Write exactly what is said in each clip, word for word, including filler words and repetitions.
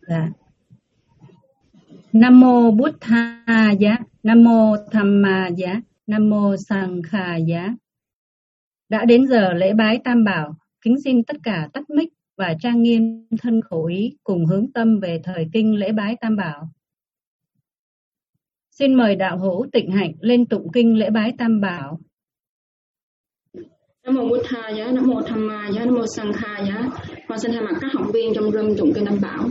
Dạ. Nam mô Bụt Tha giá, Nam mô Tham Ma giá, Nam mô Sang Kha giá. Đã đến giờ lễ bái Tam Bảo, kính xin tất cả tắt mic và trang nghiêm thân khẩu ý cùng hướng tâm về thời kinh lễ bái Tam Bảo. Xin mời đạo hữu Tịnh Hạnh lên tụng kinh lễ bái Tam Bảo. Nam mô Bụt Tha giá, Nam mô Tham Ma giá, Nam mô Sang Kha giá. Con xin thay mặt các học viên trong room tụng kinh Tam Bảo.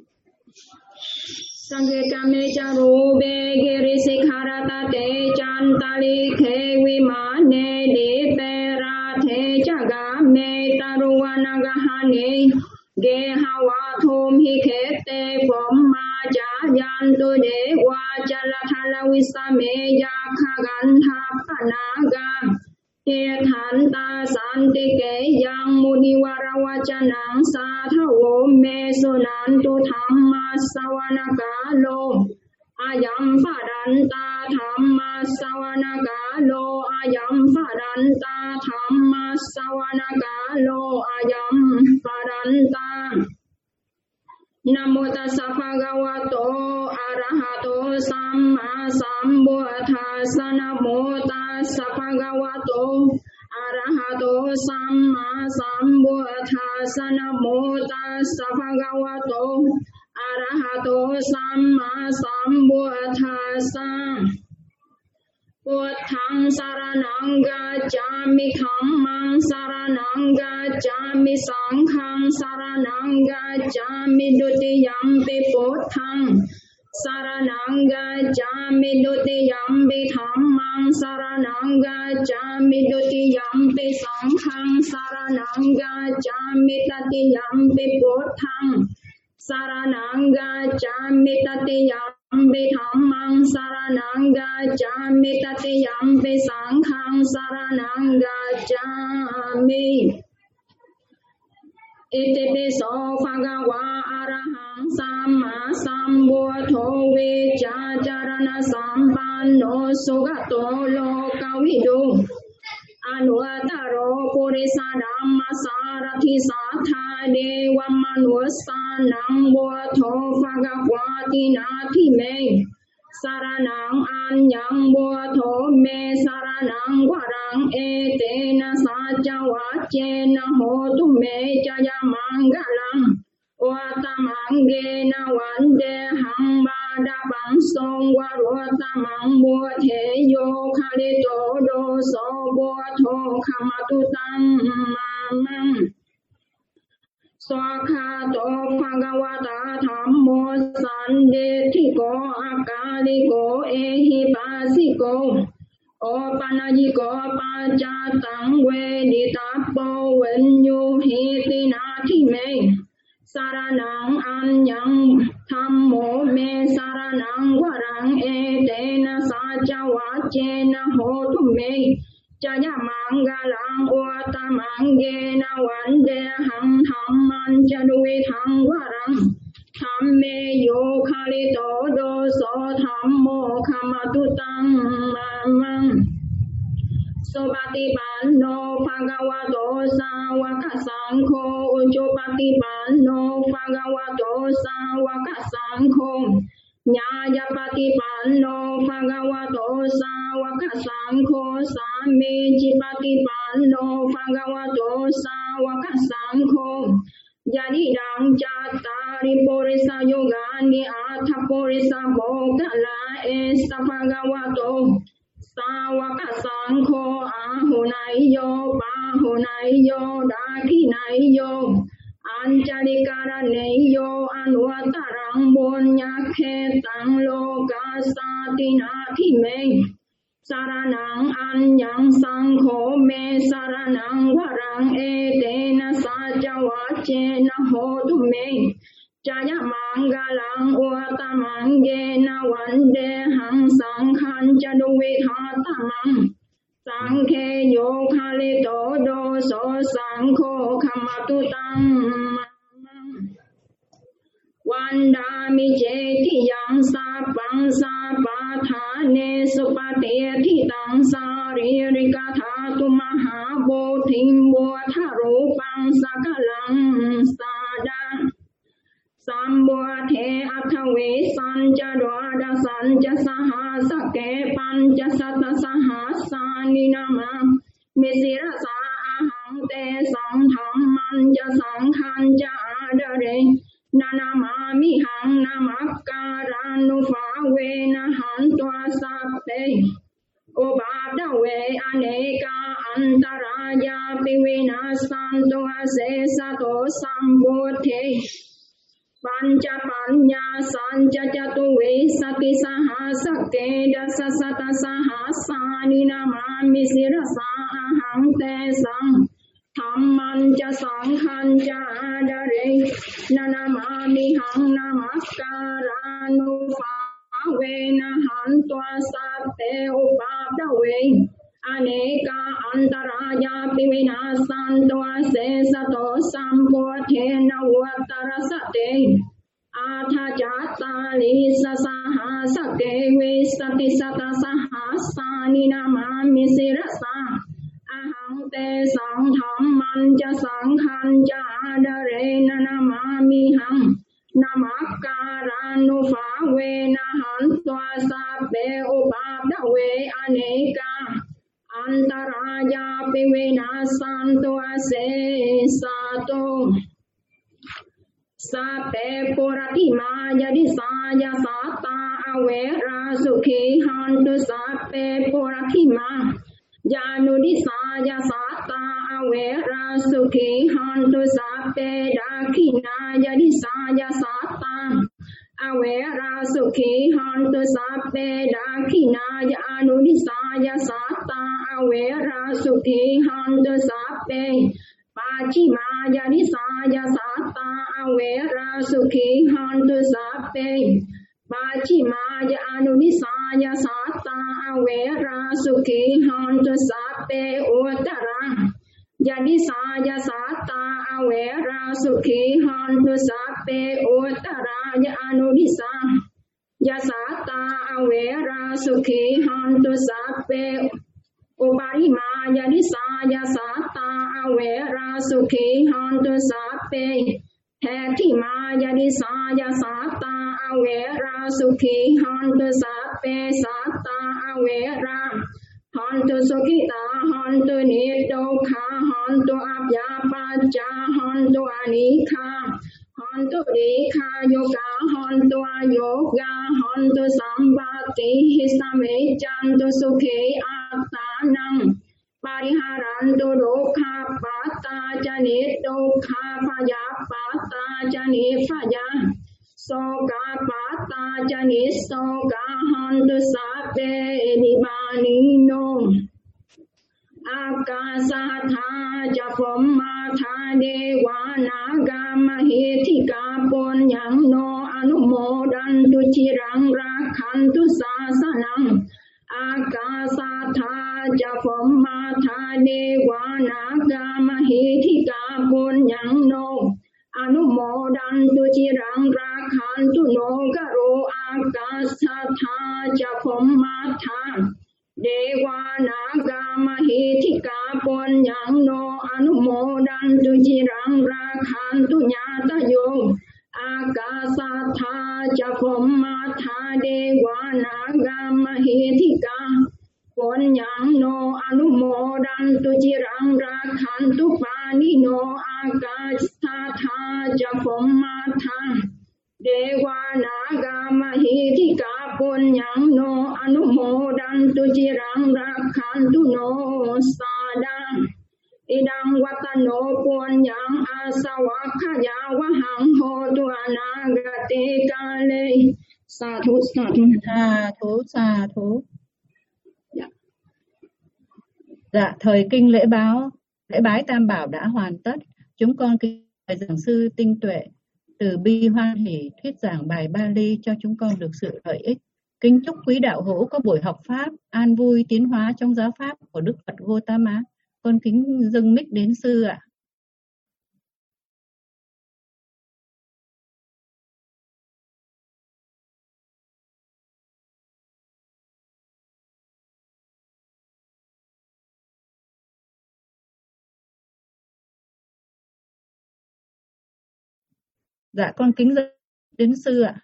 Sanghe kame charu be giri sikharata te chantali khe vimane di pera the chaga me taruwana gahane ge hawa thum hi khe te phom ma cha yan tu de wa chala thala visame ya khagan tha panaga Kê thán ta san ti kế yang muni vara vachanang sa thawo me sonan tu thamma savanaka lo ayam padanta thamma savanaka lo ayam padanta thamma savanaka lo ayam padanta Nam mô tassa bhagavato arahato samma sambuddhassa. Nam mô tassa bhagavato arahato samma sambuddhassa. Nam mô tassa bhagavato arahato samma sambuddhassa. Buddhaṃ saranang gacchāmi, Dhammaṃ saranang gacchāmi, Saṅghāṃ saranang gacchāmi, Dutiyampi Buddhaṃ saranang gacchāmi, Dutiyampi Dhammaṃ saranang gacchāmi, Dutiyampi Saṅghāṃ saranang gacchāmi, Tatiyampi Buddhaṃ saranang gacchāmi, Tatiyampi Ambi Dhammaṃ saranang gacchāmi, Tatiyampi Saṅghāṃ saranang gacchāmi. Iti piso bhagava arahaṃ samma sambuddho vicācarana sampanno sugato lokavidu anuttaro purisa dhamma sarathi satha deva manusanang buddho bhagavati nati me saranang anyang buddho me saranang varang etena sacha vacchena hotu me jaya mangalam Vatamangena vandeham vadapam song varutamang buddheyo khalito doso buddho khamatutam mamam Swakhato bhagavata dhammo sandethiko akaliko ehipasiko Opanayiko pacatang veditapo venyuhiti nati me Saranang anyang thammo me saranang varang etena sacha vacchena hotu me Jaya mangalang utamangena vandeham dhamman jaduvitham varang Dhamme yo khalito doso dhammo khamatutam mamam Supatipanno bhagavato sāvaka saṅgho Ujjopatipanno bhagavato sāvaka saṅgho Nyāyapatipanno bhagavato sāvaka saṅgho Sammejjipatipanno bhagavato sāvaka saṅgho Yadidang cattari purisa yogani atha purisa bhogala esa bhagavato Sāvaka saṅgho ahunaiyo pahunaiyo dakinaiyo Ancalikaraneyo anuattarang bunyakhetang lokasati nati me Saranang anyang saṅgho me saranang varang etena sacha vacchena hotu me Jaya mangalang utamangena vandeham saṅgham jaduvithatamam Saṅghe yo khalito doso saṅgho khamatutam mamam Vandami jetiyam sapang sapathane supatethitang saririkatatu mahabodhim bodharupang sakalam sadam Sambuathe athawe sanja dwada sanja sahasa ke panja sata sahasa ninama misira sa ahang te sang tham manja sang khanja adare nanamami hang namakaranu phawe na han twa sape Obada we aneka antaraya piwina santo ase sato sambuthe Pancha panya sanja jatu we sati sahasa ke dasa sata sahasa ninama misira sa ahang te sang Dhammanja sanghanja adare nanamami hang namakaranu phawe na han twa sape obada we aneka antaraya piwina santo ase sato sambuthe nawatarasate atha jata lisa sahasa ke we sati sata sahasa ninama misira sa ahang te sang dhammanja sanghanja adare nanamami hang namakaranu phawe na han twa sape obada we aneka Antaraya piwina santo ase sato Sape puratima jadi saya sata awera sukhi hantu sape puratima Janu di saya sata awera sukhi hantu sape dakina jadi saya sata Awera sukhi hantu sape dakina janu di saya sata awera sukhi hantu sape pachima jadi saya sata awera sukhi hantu sape pachima janu di saya sata awera sukhi hantu sape utara jadi saya sata awera sukhi hantu sape utara janu di sa Jasata awera sukhi hantu sape uparima jadi saya sata awera sukhi hantu sape hetima jadi saya sata awera sukhi hantu sape sata awera hantu sukita hantu nidokha hantu abhyapacha hantu anikha hantu dikha yoga hantu ayoga hantu sambati hisame jantu sukhi attanam pariharantu dukha pata jani dukha phaya pata jani phaya soka pata jani soka hantu sape nibanino Akasatha japommatha dewana mahitika punyang no anumodantu cirang rakhantu sasanam Akasatha japommatha dewana mahitika punyang no anumodantu cirang rakhantu no garo akasatha japommatha Dewa naga mahitika punyang no anumodantu cirang rakhantu nyata yo akasatha japommatha dewa naga mahitika punyang no anumodantu cirang rakhantu pani no akasatha japommatha Dewa naga mahitika punyang no anumodantu cirang rakhantu no sada idang watano punyang asawakaya wahang hotu anagate kale sadhu sadhu Sadhu, sadhu. Dạ. Dạ, thời kinh lễ báo, lễ bái Tam Bảo đã hoàn tất. Chúng con kính mời giảng sư Tinh Tuệ từ bi hoan hỷ thuyết giảng bài Bali cho chúng con được sự lợi ích. Kính chúc quý đạo hữu có buổi học pháp an vui tiến hóa trong giáo pháp của Đức Phật Gautama. Con kính dâng mic đến sư ạ. Dạ con kính dân đến sư ạ.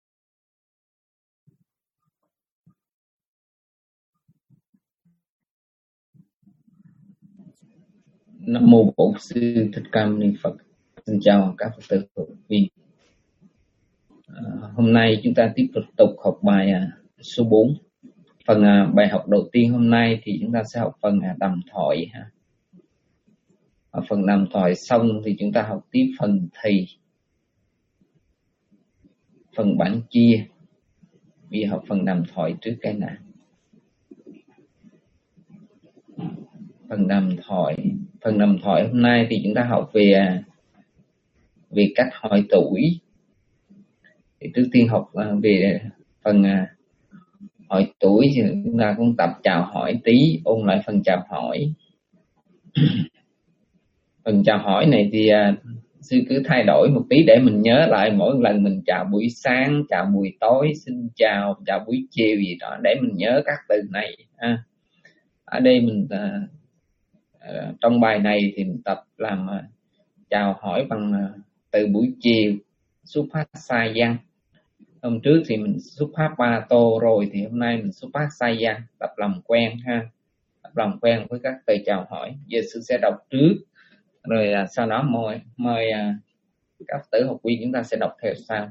Nam mô Bổn Sư Thích Ca Mâu Ni Phật. Xin chào các Phật tử học viên. À, hôm nay chúng ta tiếp tục học bài à, số bốn. Phần à, bài học đầu tiên hôm nay thì chúng ta sẽ học phần à, đàm thoại. Ha. Ở phần đàm thoại xong thì chúng ta học tiếp phần thì, phần bản chia. Bây giờ học phần đàm thoại trước cái nào. Phần đàm thoại, phần đàm thoại hôm nay thì chúng ta học về về cách hỏi tuổi. Thì trước tiên học về phần hỏi tuổi thì chúng ta cũng tập chào hỏi tí, ôn lại phần chào hỏi. Phần chào hỏi này thì sư cứ thay đổi một tí để mình nhớ lại mỗi lần mình chào buổi sáng, chào buổi tối, xin chào, chào buổi chiều gì đó để mình nhớ các từ này. Ha. Ở đây mình uh, trong bài này thì mình tập làm uh, chào hỏi bằng uh, từ buổi chiều, xuất phát sai văn. Hôm trước thì mình xuất phát ba tô rồi, thì hôm nay mình xuất phát sai văn, tập làm quen ha, tập làm quen với các từ chào hỏi. Giờ sư sẽ đọc trước, rồi uh, sau đó mời mời uh, các tử học viên chúng ta sẽ đọc theo sau.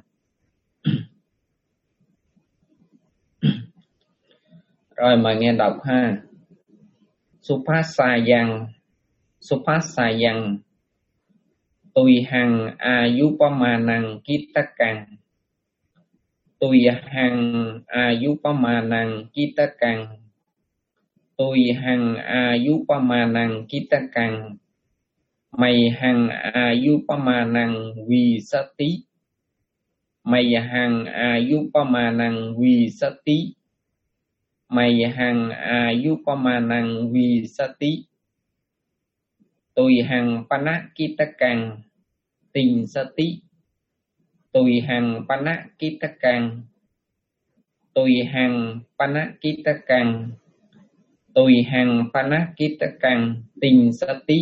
Rồi mời nghe đọc ha. Xuất phát sai văn, xuất phát sai văn. Tùy hằng ayupamanang kittakang. Tùy hằng ayupamanang kittakang. Tùy hằng ayupamanang kittakang. Mày hằng ayupamanang visati. Mày hằng ayupamanang visati. Mày hằng ayupamanang visati. Tùy hằng panakittakang tình sati. Tùy hằng panakittakang. Tùy hằng panakittakang. Tùy hằng panakittakang tình sati.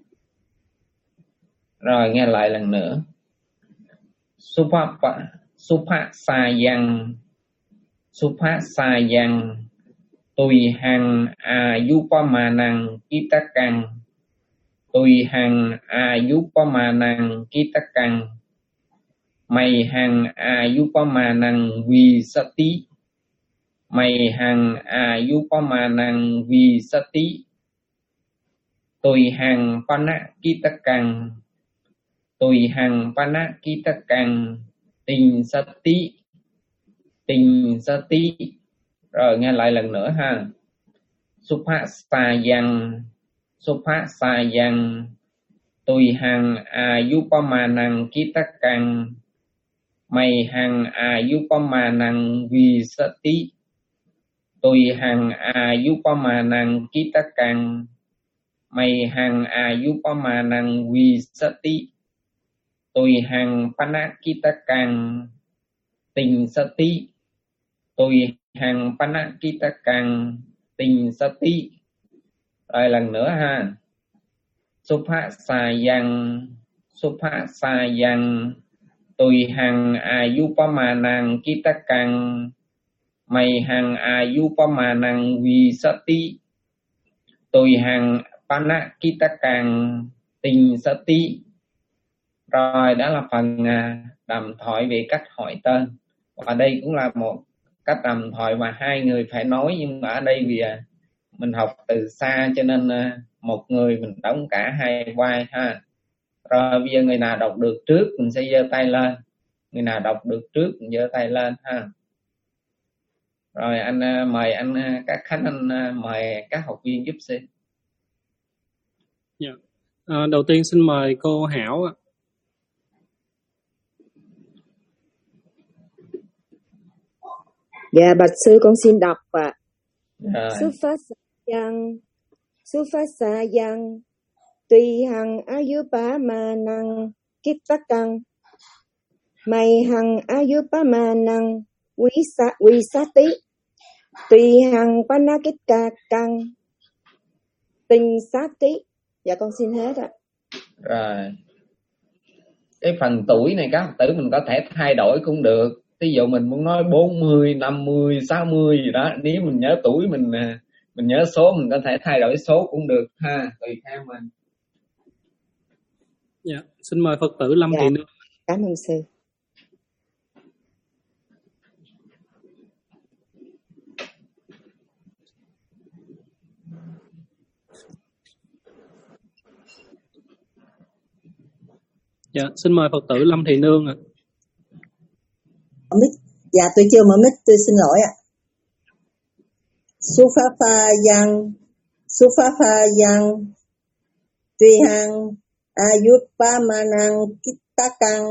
Rồi nghe lại lần nữa. Supapa Supasayang. Supasayang. Tùy hằng ayupamanang kittakang. Tùy hằng ayupamanang kittakang. Mày hằng ayupamanang visati. Mày hằng ayupamanang visati. Tùy hằng panakittakang. Tùy hằng panakittakang tình sati. Tình sati. Rồi nghe lại lần nữa ha. Supasayang. Supasayang. Tùy hằng ayupamanang kittakang. Mày hằng ayupamanang visati. Tùy hằng ayupamanang kittakang. Mày hằng ayupamanang visati. Tùy hằng panakittakang tình sati. Tùy hằng panakittakang tình sati. Rồi lần nữa ha. Supasayang. Supasayang. Tùy hằng ayupamanang kittakang. Mày hằng ayupamanang visati. Tùy hằng panakittakang tình sati. Rồi đó là phần đàm thoại về cách hỏi tên. Và đây cũng là một cách đàm thoại mà hai người phải nói, nhưng mà ở đây vì mình học từ xa cho nên một người mình đóng cả hai vai ha. Rồi bây giờ người nào đọc được trước mình sẽ giơ tay lên. Người nào đọc được trước mình giơ tay lên ha. Rồi anh mời anh các Khánh, anh mời các học viên giúp xin. Yeah. À, đầu tiên xin mời cô Hảo ạ. Dạ bạch sư con xin đọc ạ. Rồi. Supasayang. Supasayang. Tùy hằng ayupamanang kittakang. Mày hằng ayupamanang visati. Tùy hằng panakittakang tình sati. Dạ con xin hết ạ. Rồi. cái phần tuổi này các Phật tử mình có thể thay đổi cũng được. Ví dụ mình muốn nói bốn mươi, năm mươi, sáu mươi gì đó, nếu mình nhớ tuổi mình mình nhớ số mình có thể thay đổi số cũng được ha, tùy theo mình. Dạ, xin mời Phật tử Lâm Dạ. Thị Nương. Cảm ơn sư. Dạ, xin mời Phật tử Lâm Thị Nương ạ. Mic. Dạ, tôi chưa mở mic, tôi xin lỗi ạ. Supha yang, supha yang, tùy hằng ayupamanang kittakang,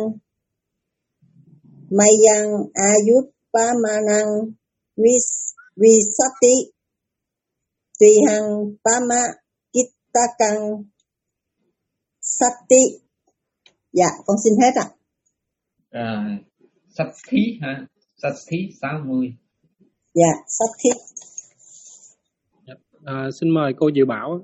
mayang ayupamanang visati, tùy hằng pama kittakang sati. Dạ, con xin hết ạ. À, sắp thí ha, sắp thí sáu mươi. Dạ, sắp thí. Dạ. À, xin mời cô Dự Bảo.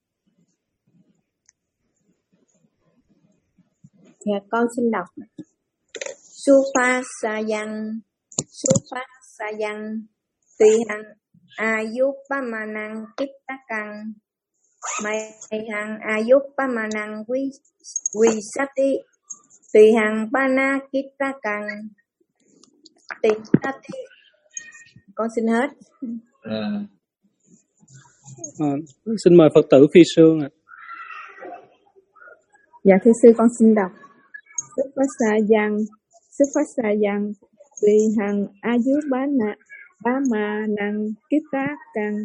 Dạ, con xin đọc. Supha sayang, supha sayang, tùy hằng ayupamanang kittakang, may hằng ayupamanang visati, tùy hằng pana kittakang tình sati. Con xin hết. À. À, xin mời Phật tử Phi Sương ạ. Dạ thưa sư, con xin đọc. Supha sayang, supha sayang, tùy hằng ayubana pamanang kittakang,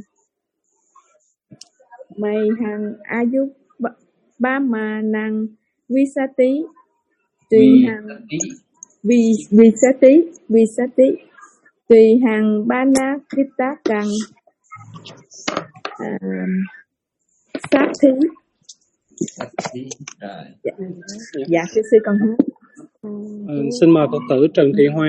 may hằng ayupamanang visati, tùy hằng vi visati visati, tùy hằng bana kittakang uh, sát thí. Dạ, dạ thưa sư con hết. À, xin mời Phật tử Trần Thị Hoa.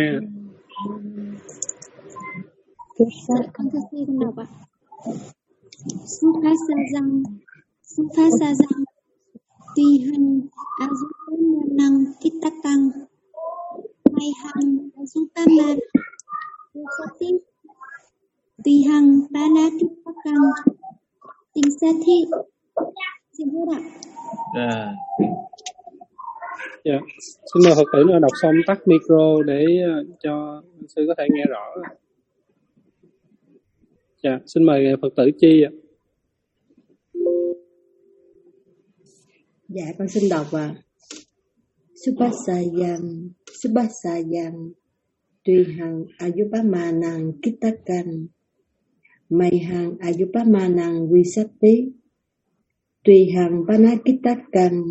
Con thưa sư con đọc ạ. Supha sayang, supha sayang, tùy hằng ayupamanang kittakang, may hằng ayupamanang visati, tùy hằng bana kittakang tình sati. Xin hết ạ. À. Dạ. Xin mời Phật tử nữa đọc xong tắt micro để uh, cho sư có thể nghe rõ. Dạ. Xin mời Phật tử Chi ạ. Dạ con xin đọc ạ. Subhasayang, Subhasayang, tùy hằng ayupamanang kittakang, may hằng ayupamanang visati, tùy hằng panakittakang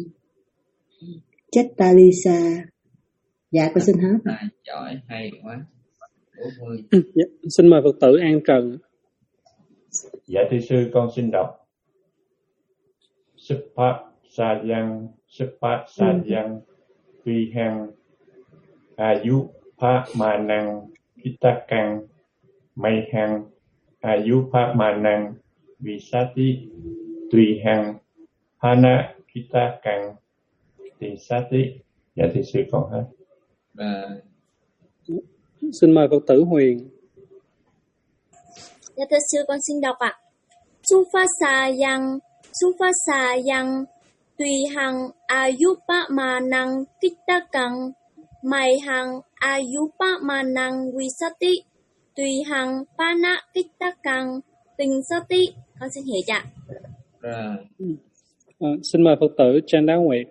chattalisa. Dạ con xin hết. À, giỏi, hay quá. bốn mươi. Dạ. Xin mời Phật tử An Trần. Dạ thưa sư, con xin đọc. Supha-sayang, Supha-sayang, tùy hằng ayupamanang kittakang, may hằng ayupamanang visati, tùy hằng panakittakang tình sati. Dạ thưa sư con hết. À. Xin mời Phật tử Huyền. Dạ thưa sư, con xin đọc ạ. Supha sayang, supha sayang, tùy hằng ayupamanang kittakang, may hằng ayupamanang visati, tùy hằng panakittakang tình sati. Con xin hiểu ạ. À. À, xin mời Phật tử Trang Đá Nguyệt.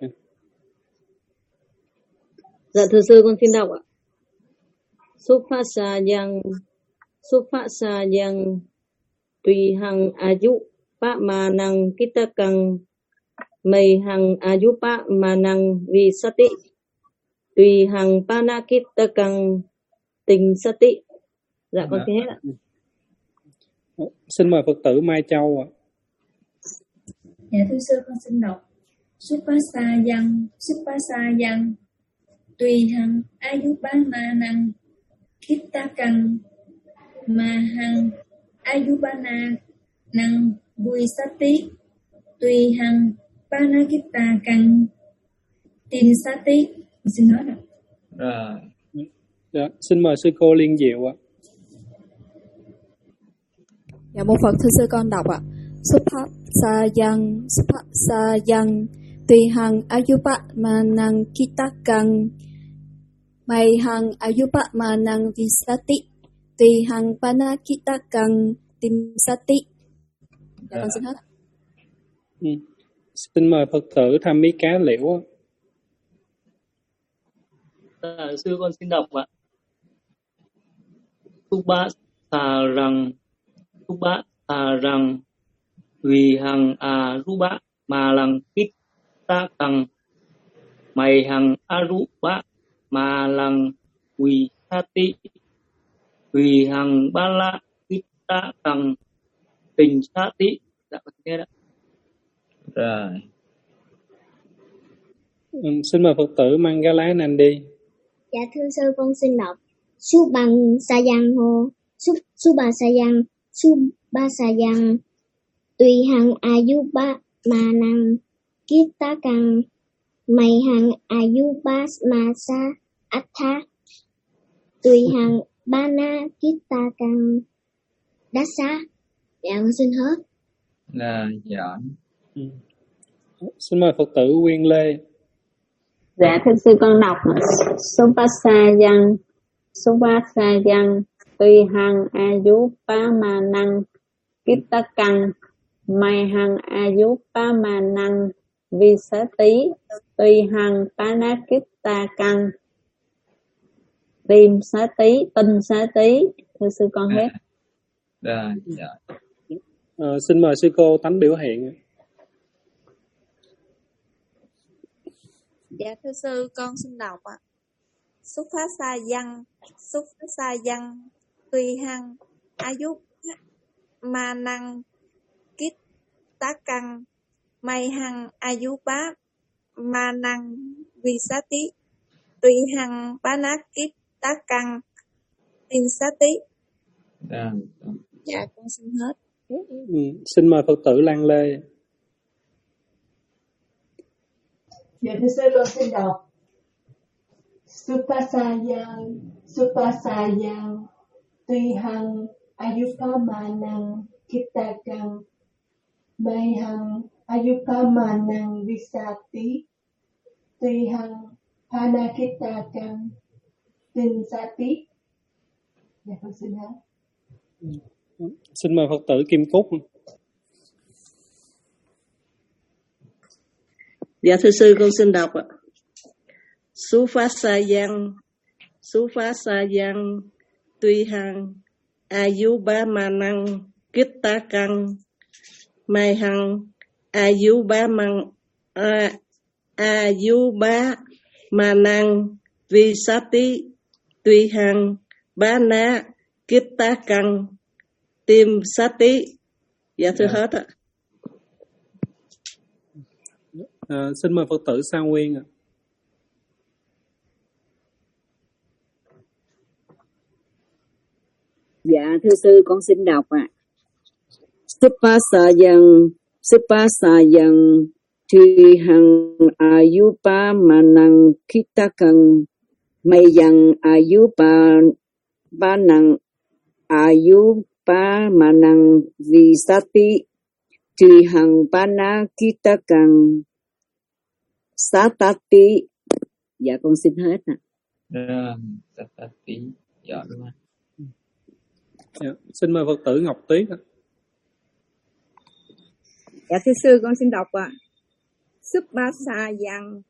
Dạ thưa sư con xin đọc ạ. Supha-sayang, Supha-sayang, tùy hằng ayupamanang kittakang, may hằng ayupamanang visati, tùy hằng panakittakang tình sati. Dạ con xin hết ạ. Xin mời Phật tử Mai Châu ạ. Dạ thưa sư con xin đọc. Supha sayang, supha sayang, tùy hằng ayupamanang kittakang, mà hằng ayupana năng visati, tùy hằng panakittakang tin sati. Xin hết ạ. Rồi. Dạ, xin mời sư cô Liên Diệu ạ. Dạ, một Phật thưa sư con đọc ạ. Supasayang Supasayang Tuyhang Ayupamanang Kitakang Mayhang Ayupamanang Visati Tuyhang Panakitakang Timsati. Dạ, con xin hết ạ. Ừ. Xin mời Phật tử Tham Mí Cá Liễu ạ. À, sư con xin đọc ạ. Supasarang Supasarang Vihang Arupa Malang Kittakang Mayhang Arupa Malang Visati Vihang Bala Kittakang Tình Sati. Dạ con nghe đó. Rồi. Ừ, xin mời Phật tử Mangala Nandi. Dạ thưa sư con xin đọc. Subang Sayang Ho Subasayang Subasayang Tuyhang Ayupa Manang Kitakang Mayhang Ayupa Masa Atha Tuyhang Bana Kitakang Dasa. Dạ con xin hết. Là giỏi. Ừ. Xin mời Phật tử Nguyên Lê. Dạ thưa sư con đọc Supasayang Supasayang Tuyhang Ayupamanang Kittakang Mayhang Ayupamanang Visati Tuyhang Panakittakang Tim Sati Tinh Sati. Thưa sư con hết. Rồi, dạ. À, xin mời sư cô Tánh biểu hiện. Dạ thưa sư con xin đọc ạ. Supasayang Supasayang Tuyhang Ayupamanang Kittakang Mayhang Ayupamanang Visati Tuyhang Panakittakang Tinsati. Dạ con xin hết. Ừ, xin mời Phật tử Lan Lê. Dạ thưa sư con xin đọc. Supasayang Supasayang Tuyhang Ayupamanang Kittakang Mayhang Ayupamanang Visati Tuyhang Panakittakang Tinsati. Dạ con xin hết. Xin mời Phật tử Kim Cúc. Dạ thưa sư con xin đọc ạ. Supasayang Supasayang Tuyhang Ayupamanang Kittakang Mayhang Ayupamanang Ayupamanang Visati Tuyhang Bana Kittakang Tim Sati. Dạ thưa hết ạ. À, xin mời Phật tử Sa Nguyên ạ. Dạ thưa sư con xin đọc ạ. Supasayang Supasayang Tuyhang Ayupamanang Kittakang Mayhang Ayupamanang Ayupamanang Visati Tuyhang Panakittakang Satati. Dạ con xin hết ạ. Rồi, Satati. Giỏi đúng không? Dạ, xin mời Phật tử Ngọc Tuyết ạ. Dạ thưa sư con xin đọc ạ. Supasayang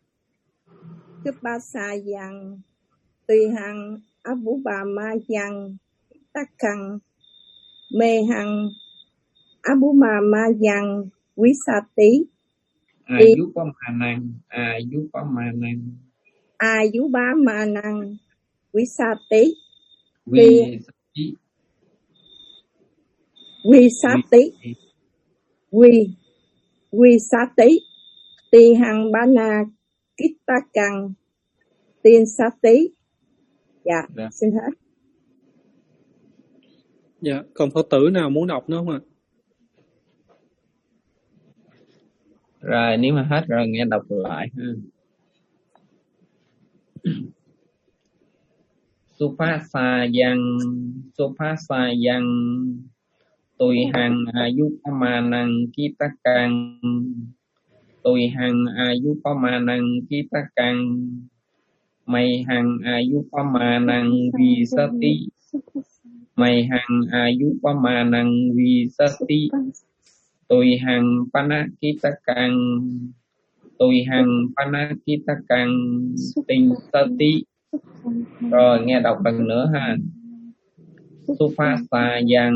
Supasayang Tuyhang Ayupamanang Kittakang Mayhang Ayupamanang Visati Ayupamanang Ayupamanang Ayupamanang Visati Visati Visati Vi Visati Tuyhang Bana Kittakang Tinsati. Dạ, dạ xin hết. Dạ, còn Phật tử nào muốn đọc nữa không ạ? Rồi, nếu mà hết rồi nghe đọc lại ha. Supasayang Supasayang Tùy hằng Ayupamanang Kitakang Tùy hằng Ayupamanang Kitakang Mày hằng Ayupamanang Visati Mày hằng Ayupamanang Visati Tùy hằng Panakitakang Tùy hằng Panakitakang Tinh Sati. Rồi nghe đọc lần nữa ha. Supasayang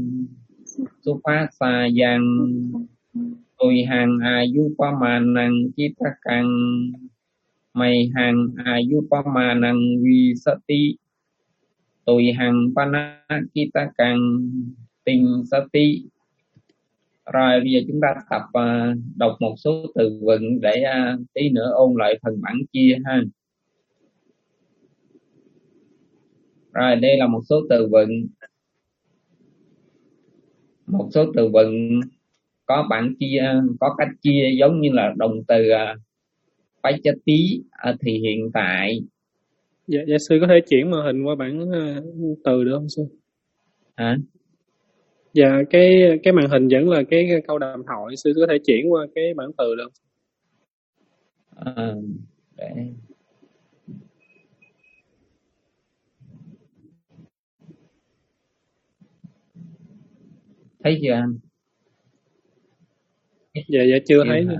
Supasayang Tùy hằng Ayupamanang Kitakang Mày hằng Ayupamanang Visati Tùy hằng Panakitakang Tinh Sati. Rồi bây giờ chúng ta tập uh, đọc một số từ vựng để uh, tí nữa ôn lại phần bản chia ha. Rồi đây là một số từ vựng. Một số từ vựng có bản chia, có cách chia giống như là động từ uh, Pachati uh, thì hiện tại. Dạ, dạ sư có thể chuyển màn hình qua bản uh, từ được không sư? Hả? Dạ cái cái màn hình vẫn là cái, cái câu đàm thoại, sư có thể chuyển qua cái bản từ được không? À, để thấy chưa anh? Dạ dạ chưa, chưa thấy nữa.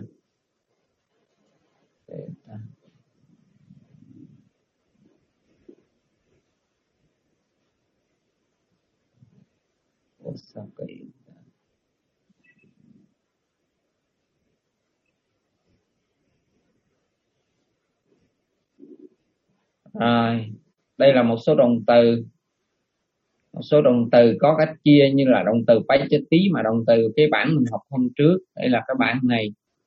Ủa, sao kỳ? Rồi, đây là một số động từ. Một số động từ có cách chia như là động từ Pachati mà động từ cái bản mình học hôm trước. Đây là cái bản này.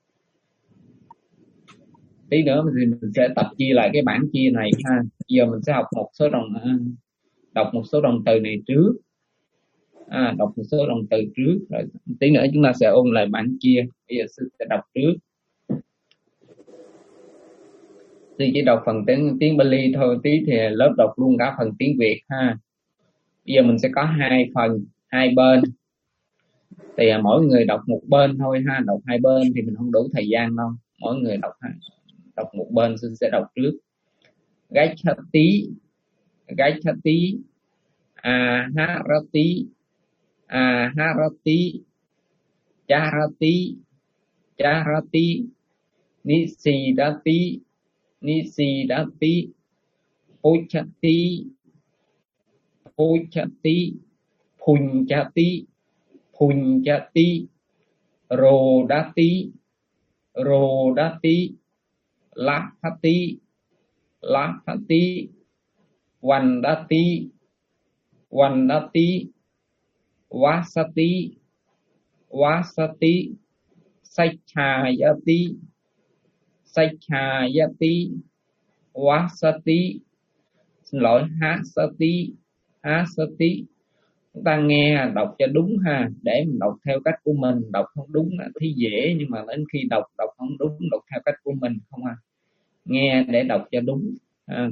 Tí nữa thì mình sẽ tập chia lại cái bản chia này ha. Giờ mình sẽ học một số động đọc một số động từ này trước. À, đọc một số động từ trước rồi tí nữa chúng ta sẽ ôn lại bản chia. Bây giờ sư sẽ đọc trước. Sư chỉ đọc phần tiếng tiếng Bali thôi, tí thì lớp đọc luôn cả phần tiếng Việt ha. Bây giờ mình sẽ có hai phần, hai bên. Thì mỗi người đọc một bên thôi ha, đọc hai bên thì mình không đủ thời gian đâu. Mỗi người đọc đọc một bên, sư sẽ đọc trước. Gachati, Gachati, Aharati, Aharati, Charati, Charati, Nisidati, Nisidati, Puchati, Puchati, Punchati, Punchati, Rodati, Rodati, Laphati, Laphati, Vandati, Vandati, Vasati, Vasati, Sachayati, Sachayati, Vasati, xin lỗi, Hasati, Hasati. Chúng ta nghe đọc cho đúng ha, để mình đọc theo cách của mình. Đọc không đúng thì dễ, nhưng mà đến khi đọc đọc không đúng, đọc theo cách của mình không à. Nghe để đọc cho đúng ha.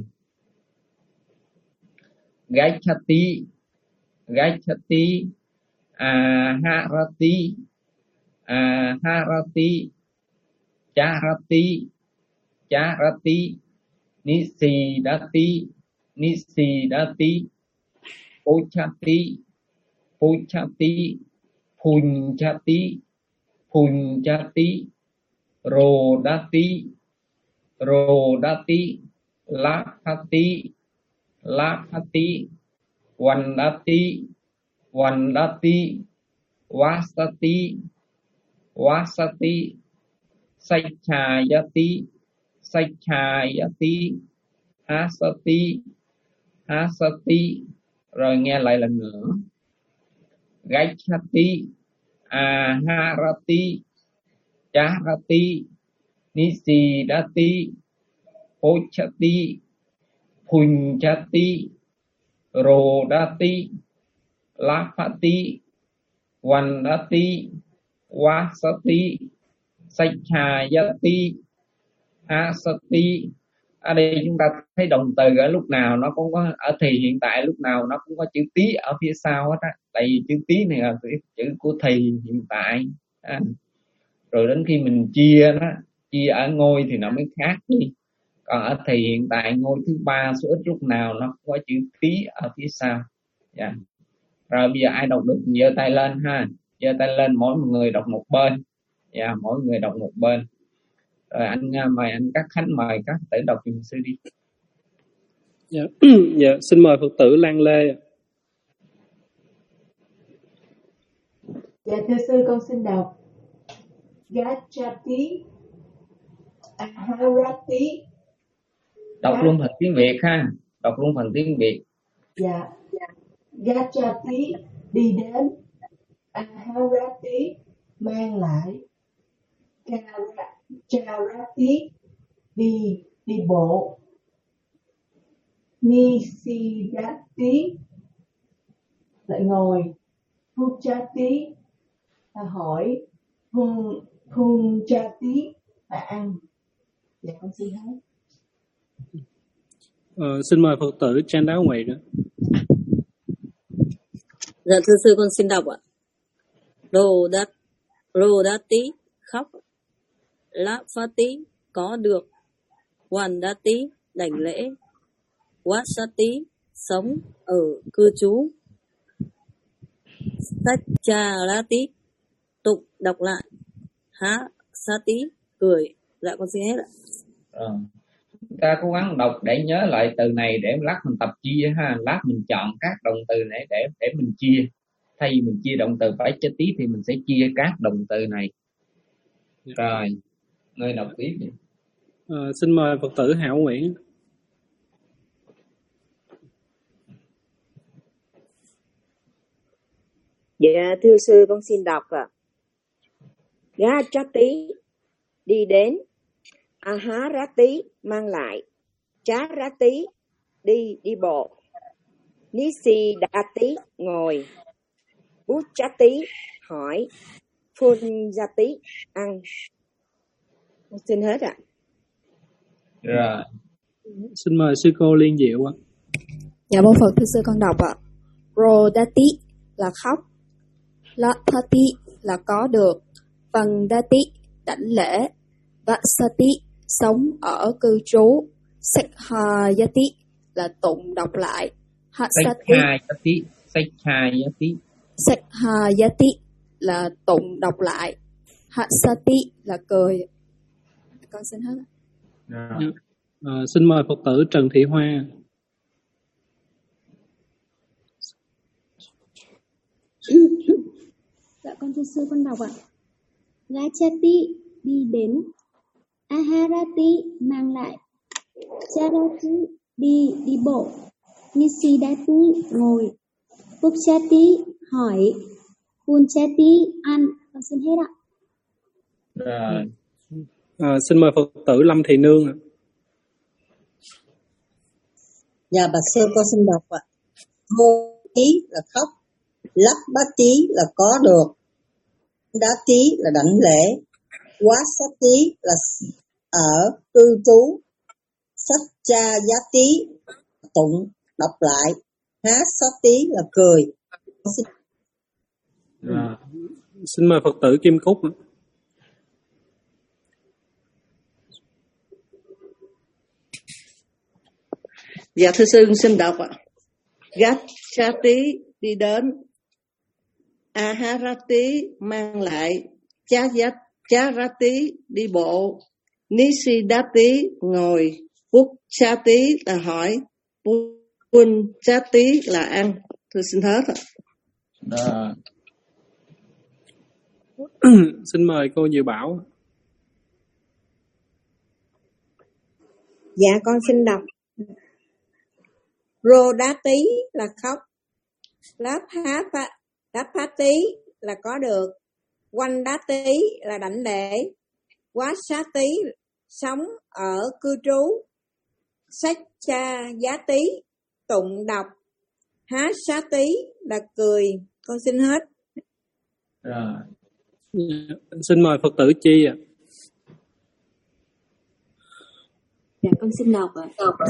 Gachati, Gachati, Aharati, Aharati, Charati, Charati, Nisidati, Nisidati, Puchati, Puchati, Punchati, Punchati, Rodati, Rodati, Laphati, Laphati, Vandati, Vandati, Vasati, Vasati, Sachayati, Sachayati, Hasati, Hasati. Rồi nghe lại lần nữa. Gachati, Aharati, Charati, Nisidati, Puchati, Punchati, Rodati, Laphati, Vandati, Vasati, Sachayati, Hasati, ở đây chúng ta thấy động từ ở lúc nào nó cũng có, ở thì hiện tại lúc nào nó cũng có chữ tí ở phía sau hết á, tại vì chữ tí này là chữ của thì hiện tại à. Rồi đến khi mình chia nó, chia ở ngôi thì nó mới khác đi, còn ở thì hiện tại ngôi thứ ba số ít lúc nào nó cũng có chữ tí ở phía sau. Yeah. Rồi bây giờ ai đọc được giơ tay lên ha, giơ tay lên, mỗi một người đọc một bên. Yeah, mỗi người đọc một bên. Rồi anh mời anh Cát Khánh, mời các tử đọc giùm sư đi. Dạ, dạ, xin mời Phật tử Lan Lê. Dạ thưa sư, con xin đọc Gachati Aharati. Đọc luôn phần tiếng Việt ha, đọc luôn phần tiếng Việt. Dạ, Gachati đi đến, Aharati mang lại, Charati đi đi bộ, Nisidati lại ngồi, Puchati là hỏi, Pun Punchati là ăn. Dạ con xin hết. Ờ, xin mời Phật tử Trang Đáo Nguyệt nữa. Dạ thưa sư, con xin đọc ạ. Rodat Rodati khóc, Lapati có được, Wandati đảnh lễ, Wasati sống ở cư trú, Sacharati tụng đọc lại, Hasati cười. Dạ con xin hết ạ. Rồi. Chúng ta cố gắng đọc để nhớ lại từ này để lát mình tập chia ha, lát mình chọn các động từ này để để mình chia. Thay vì mình chia động từ phải cho tí thì mình sẽ chia các động từ này. Rồi, người đọc tiếp đi. À, xin mời Phật tử Hảo Nguyễn. Dạ thưa sư, con xin đọc ạ. Gachati đi đến, Aharati mang lại, Charati đi đi bộ, Nisidati ngồi, Puchati hỏi, Punjati ăn. Con xin hết ạ. Rồi. Xin mời sư cô Liên Diệu ạ. Dạ mô Phật, thưa sư con đọc ạ. Rodati là khóc, Lapati là có được, Vandati đảnh lễ, Vasati sống ở cư trú, Sekhayati là tụng đọc lại, Hasati Sekhayati Sekhayati Sekhayati là tụng đọc lại, Hasati là cười. Con xin hết. À, à, xin mời Phật tử Trần Thị Hoa. Dạ con thưa sư, con đọc ạ. Gachati đi đến, Aharati mang lại, Charati đi đi bộ, Nisidati ngồi, Puchati hỏi, Punchati ăn. Con xin hết ạ. Rồi. À, xin mời Phật tử Lâm Thị Nương ạ. Dạ bà sư, con xin đọc ạ. Vô tí là khóc, lắp bát tí là có được, đá tí là đảnh lễ, quá sát tí là ở cư trú, sách cha giá tí tụng đọc lại, há sát tí là cười. Xin... À, xin mời Phật tử Kim Cúc ạ. Dạ thưa sư, xin đọc ạ. Gachati đi đến, Aharati mang lại, Charati đi bộ, Nisidati ngồi, Puchati là hỏi, Punchati là ăn. Thưa xin hết ạ. Đó. Xin mời cô Diệu Bảo. Dạ con xin đọc. Rodati là khóc, Lapati là có được, Wandati là đảnh lễ, Wasati sống ở cư trú, Sacchayati tụng đọc, Hasati là cười. Con xin hết. Rồi. Xin mời Phật tử Chi ạ. Dạ con xin đọc ạ.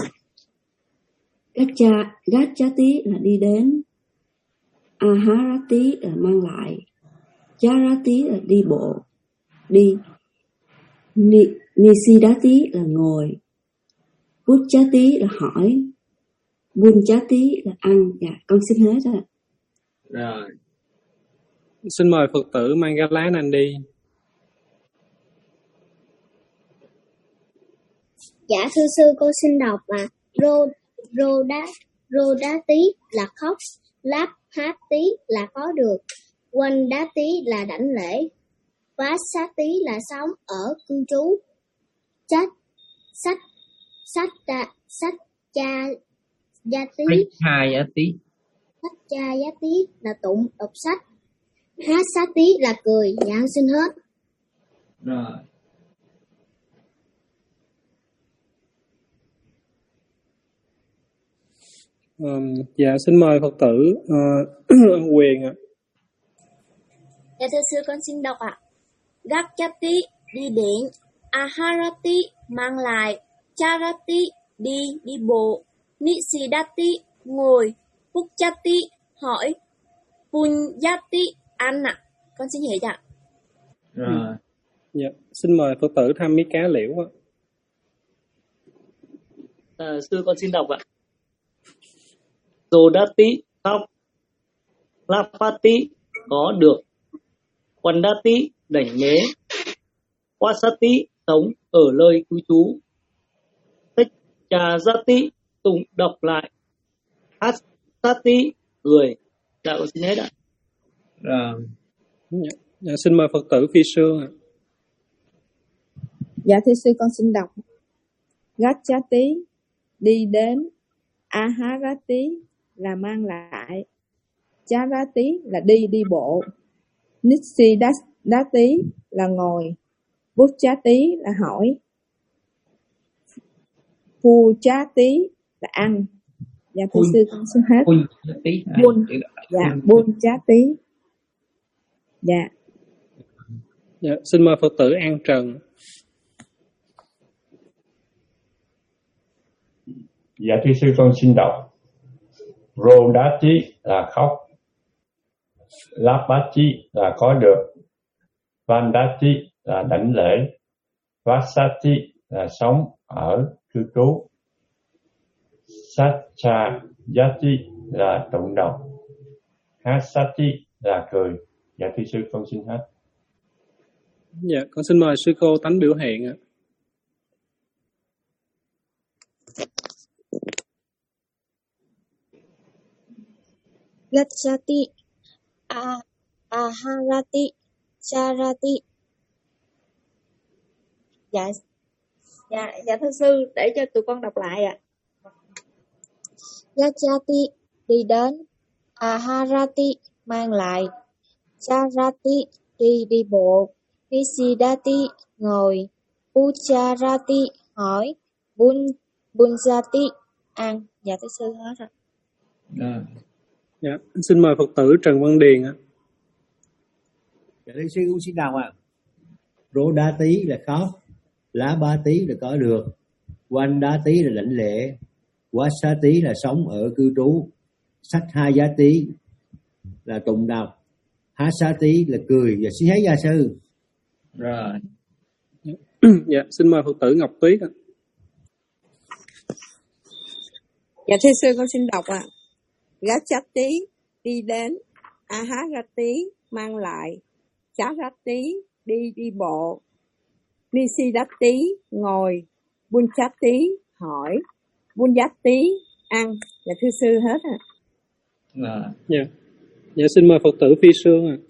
Gacha, Gachati là đi đến, Aharati là mang lại, Charati là đi bộ, đi, Ni, Nisidati là ngồi, Puchati là hỏi, Bunchati là ăn. Dạ con xin hết ạ. Rồi. Xin mời Phật tử Mangalanandi. Dạ thưa sư, con xin đọc là Rô Rô đá Rô đá tí là khóc, Láp hát tí là có được, Quanh đá tí là đảnh lễ, Vá sát tí là sống ở cư trú, Sách sách sách cha sách cha gia tí hai giá tí sách cha giá tí là tụng đọc sách, Hát sát tí là cười. Dạ xin hết. Rồi. Um, dạ xin mời Phật tử uh, Quyền ạ. Dạ thưa sư con xin đọc ạ. Gachati đi đến, Aharati mang lại, Charati đi đi bộ, Nisidati ngồi, Puchati hỏi, Punyati ăn ạ. Con xin hiểu ạ. Rồi. Dạ xin mời Phật tử Tham Mí Cá Liễu ạ. À, sư con xin đọc ạ. Rodati khóc, Lapati có được, Quandati đảnh lễ, Wasati sống ở nơi cư trú, Techajati tụng đọc lại, Hasati người. Dạ con xin hết ạ. Rồi. Dạ, dạ, xin mời Phật tử Phi Sương ạ. Dạ thưa sư con xin đọc. Gachati đi đến, Aharati là mang lại, Charati là đi đi bộ, Nisidati là ngồi, Puchati là hỏi, Puchati là ăn. Dạ thưa sư con xin hết. Bun, dạ Bunchati. Dạ. Dạ xin mời Phật tử An Trần. Dạ thưa sư con xin đọc. Rodati là khóc, Lapati là có được, Vandati là đảnh lễ, Vasati là sống ở cư trú, Satchayati là tụng đọc, Hasati là cười. Dạ thưa sư con xin hết. Dạ con xin mời sư cô Tánh biểu hiện ạ. Gachati, a, Aharati, Charati. Dạ, dạ, dạ thưa sư, để cho tụi con đọc lại ạ. Gachati đi đến, Aharati mang lại, Charati đi đi bộ, Nisidati ngồi, Pucharati hỏi, Bun Bunjati ăn. Dạ thưa sư hết rồi. À. Dạ, xin mời Phật tử Trần Văn Điền ạ. Dạ thưa sư cũng xin đọc ạ. Rô đá tí là khóc, lá ba tí là có được, quanh đá tí là lãnh lễ, quá xá tí là sống ở cư trú, sách hai giá tí là tụng đọc, há xá tí là cười. Và xin thấy gia sư. Rồi. Dạ, xin mời Phật tử Ngọc Tuyết ạ. Dạ thưa sư con xin đọc ạ. Gachati đi đến, Aharati mang lại, Charati đi đi bộ, Nisidati ngồi, Bunchati hỏi, Bunyati ăn. Dạ thưa sư hết ạ. À. Dạ. Dạ xin mời Phật tử Phi Sương ạ.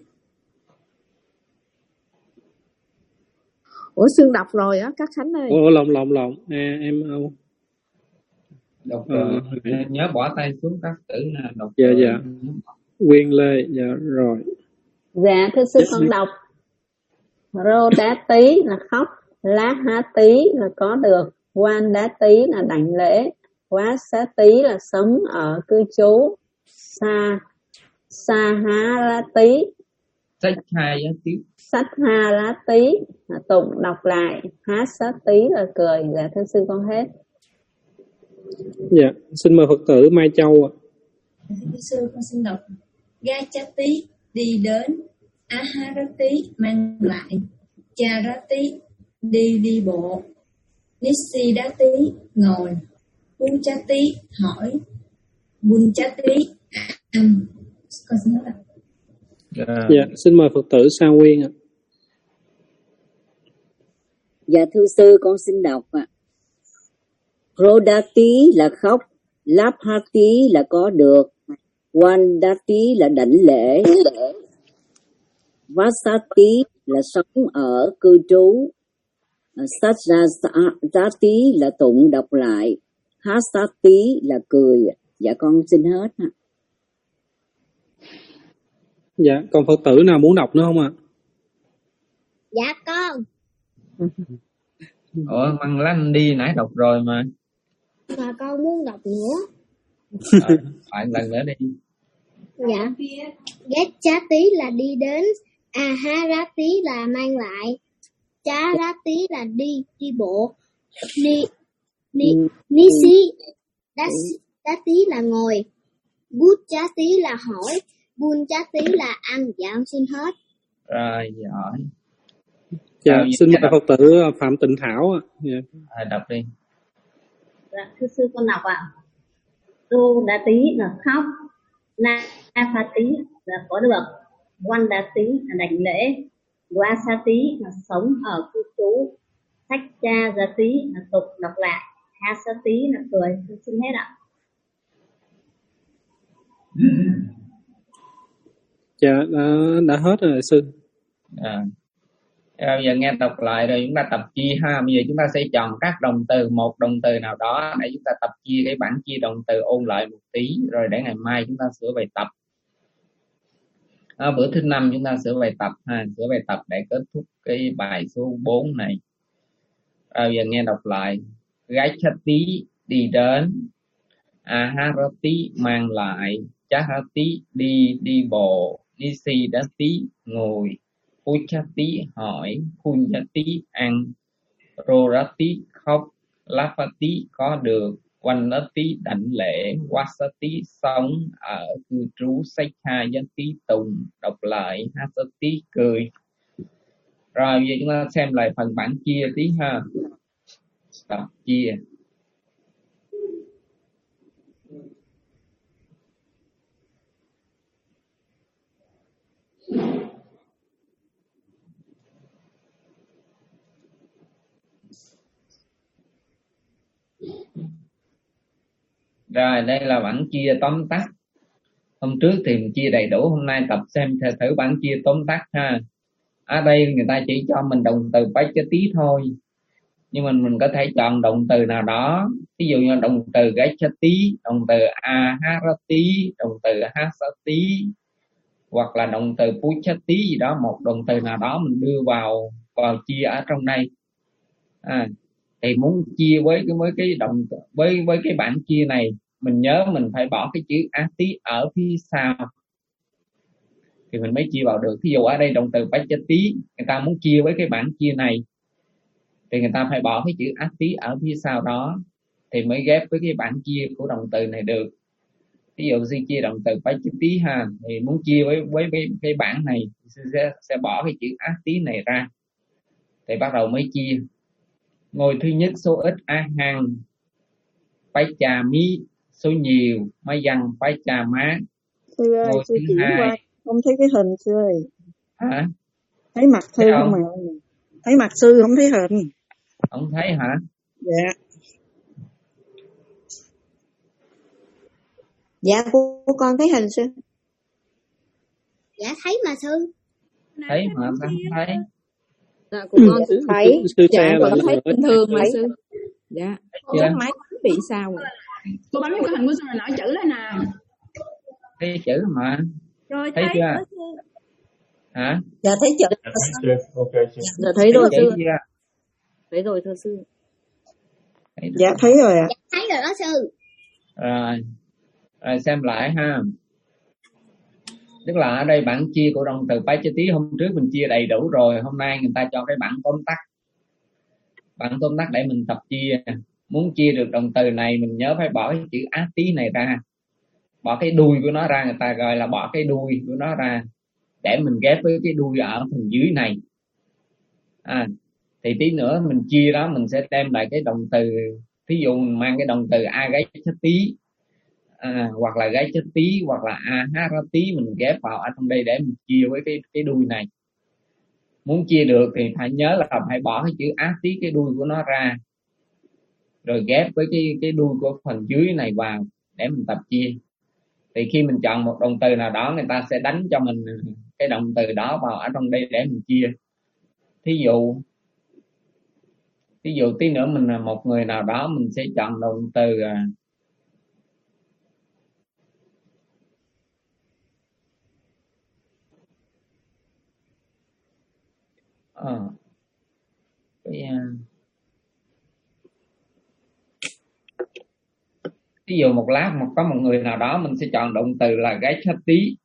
Ủa Sương đọc rồi á các Khánh ơi. Ủa lòng lòng lòng à, em đâu đọc à, nhớ bỏ tay xuống các tử là đọc. Dạ dạ Quyên Lê. Dạ rồi. Dạ thưa sư con đọc. Rô đá tí là khóc, lá há tí là có được, quan đá tí là đảnh lễ, quá xá tí là sống ở cư trú, sa sa há ra tí Saccayati. Saccharati là tụng đọc lại, Hasati là cười. Dạ thưa sư con hết. Dạ, xin mời Phật tử Mai Châu ạ. Thưa sư con xin đọc. Gachati đi đến, Aharati mang lại, Charati đi đi bộ, Nisidati ngồi, Punchati hỏi, Bunchati ăn. Con xin hết ạ. Yeah. Dạ, xin mời Phật tử Sa Nguyên ạ. Dạ thưa sư con xin đọc ạ. Rodati là khóc, Labhati là có được, Wandati là đảnh lễ, Vasati là sống ở cư trú, Sajjati là tụng đọc lại, Hasati là cười. Dạ con xin hết ạ. Dạ, còn Phật tử nào muốn đọc nữa không ạ? Dạ con. Ủa, Măng Lanh đi nãy đọc rồi mà. Mà con muốn đọc nữa. Rồi, phải lần nữa đi. Dạ. Gachati là đi đến, Aharati là mang lại, Charati là đi đi bộ, Ni Ni Nisi Dati là ngồi, Buchati là hỏi, Bunchati là ăn. Dạ con xin hết. Rồi, giỏi. Dạ, xin mời Phật tử Phạm Tịnh Thảo ạ. Dạ. À, đọc đi. Dạ, thưa sư con đọc ạ. Tu đá tí là khóc, Na pha tí là có được, Quan đá tí là đảnh lễ, Qua sa tí là sống ở cư trú, Thách cha ra tí là tục đọc lại, Ha sa tí là cười. Tôi xin hết ạ. Dạ, đã, đã hết rồi sư. À. Bây giờ nghe đọc lại rồi chúng ta tập chia ha. Bây giờ chúng ta sẽ chọn các động từ, một động từ nào đó để chúng ta tập chia cái bảng chia động từ, ôn lại một tí rồi để ngày mai chúng ta sửa bài tập. À, bữa thứ năm chúng ta sửa bài tập ha, sửa bài tập để kết thúc cái bài số bốn này. À, bây giờ nghe đọc lại. Gachati đi đến, Aharati mang lại, Charati đi đi bộ, Nisidati ngồi, Puchati hỏi, Punjati ăn, Rorati khóc, Lapati có được, Wanati đảnh lễ, Wasati sống ở cư trú, Saccayati tùng đọc lại, Hasati cười. Rồi bây giờ chúng ta xem lại phần bảng chia tí ha. Tập chia. Rồi đây là bảng chia tóm tắt. Hôm trước thì mình chia đầy đủ, hôm nay tập xem thử bảng chia tóm tắt ha. Ở đây người ta chỉ cho mình động từ Pachati thôi, nhưng mình mình có thể chọn động từ nào đó. Ví dụ như động từ Gachati, động từ Aharati, động từ Hasati, hoặc là động từ Puchati gì đó, một động từ nào đó mình đưa vào vào chia ở trong đây. À, thì muốn chia với cái với cái động với với cái bảng chia này, mình nhớ mình phải bỏ cái chữ ati ở phía sau thì mình mới chia vào được. Ví dụ ở đây động từ Pachati, người ta muốn chia với cái bảng chia này thì người ta phải bỏ cái chữ ati ở phía sau đó thì mới ghép với cái bảng chia của động từ này được. Ví dụ sư chia động từ Pachati ha, thì muốn chia với với cái, cái bảng này sẽ sẽ bỏ cái chữ ati này ra thì bắt đầu mới chia. Ngôi thứ nhất số ít a hằng, Pai trà mi số nhiều, Mai dằn Pai trà má. Sư ơi, Ngôi sư thứ chỉ hai. qua không thấy cái hình sư ơi. Hả? Thấy mặt sư Thấy không không? mà. Thấy mặt sư không thấy hình. Không thấy hả? Dạ. Dạ của con thấy hình sư. Dạ thấy mà sư. Thấy mà sao không thấy? Dạ, của con Sư- cũng thấy. sư- sư Dạ, share con lại thấy nữa. bình thường mà Thấy. sư. Dạ. Chưa? Chắc máy bị sao rồi. Cô bấm cái hình của sư là nổi chữ lên nè. Thấy chữ mà. Rồi Thấy thấy chưa? đó sư. Hả? Dạ thấy chữ. Ok chưa? Dạ thấy rồi Thấy sư. chưa? Thấy rồi thưa sư. Thấy Dạ thấy rồi ạ. Dạ thấy rồi đó sư. Rồi. Rồi xem lại ha. Tức là ở đây bản chia của động từ Pachati hôm trước mình chia đầy đủ rồi, hôm nay người ta cho cái bản tóm tắt, bản tóm tắt để mình tập chia. Muốn chia được động từ này mình nhớ phải bỏ cái chữ ati này ra, bỏ cái đuôi của nó ra, người ta gọi là bỏ cái đuôi của nó ra để mình ghép với cái đuôi ở phần dưới này. À, thì tí nữa mình chia đó mình sẽ đem lại cái động từ, ví dụ mình mang cái động từ agachati à, hoặc là gachati hoặc là aharati, mình ghép vào ở trong đây để mình chia với cái cái đuôi này. Muốn chia được thì phải nhớ là phải bỏ cái chữ ati, cái đuôi của nó ra, rồi ghép với cái cái đuôi của phần dưới này vào để mình tập chia. Thì khi mình chọn một động từ nào đó, người ta sẽ đánh cho mình cái động từ đó vào ở trong đây để mình chia. Thí dụ Ví dụ tí nữa mình là một người nào đó, mình sẽ chọn động từ à, cái, ví dụ một lát một có một người nào đó mình sẽ chọn động từ là gachati.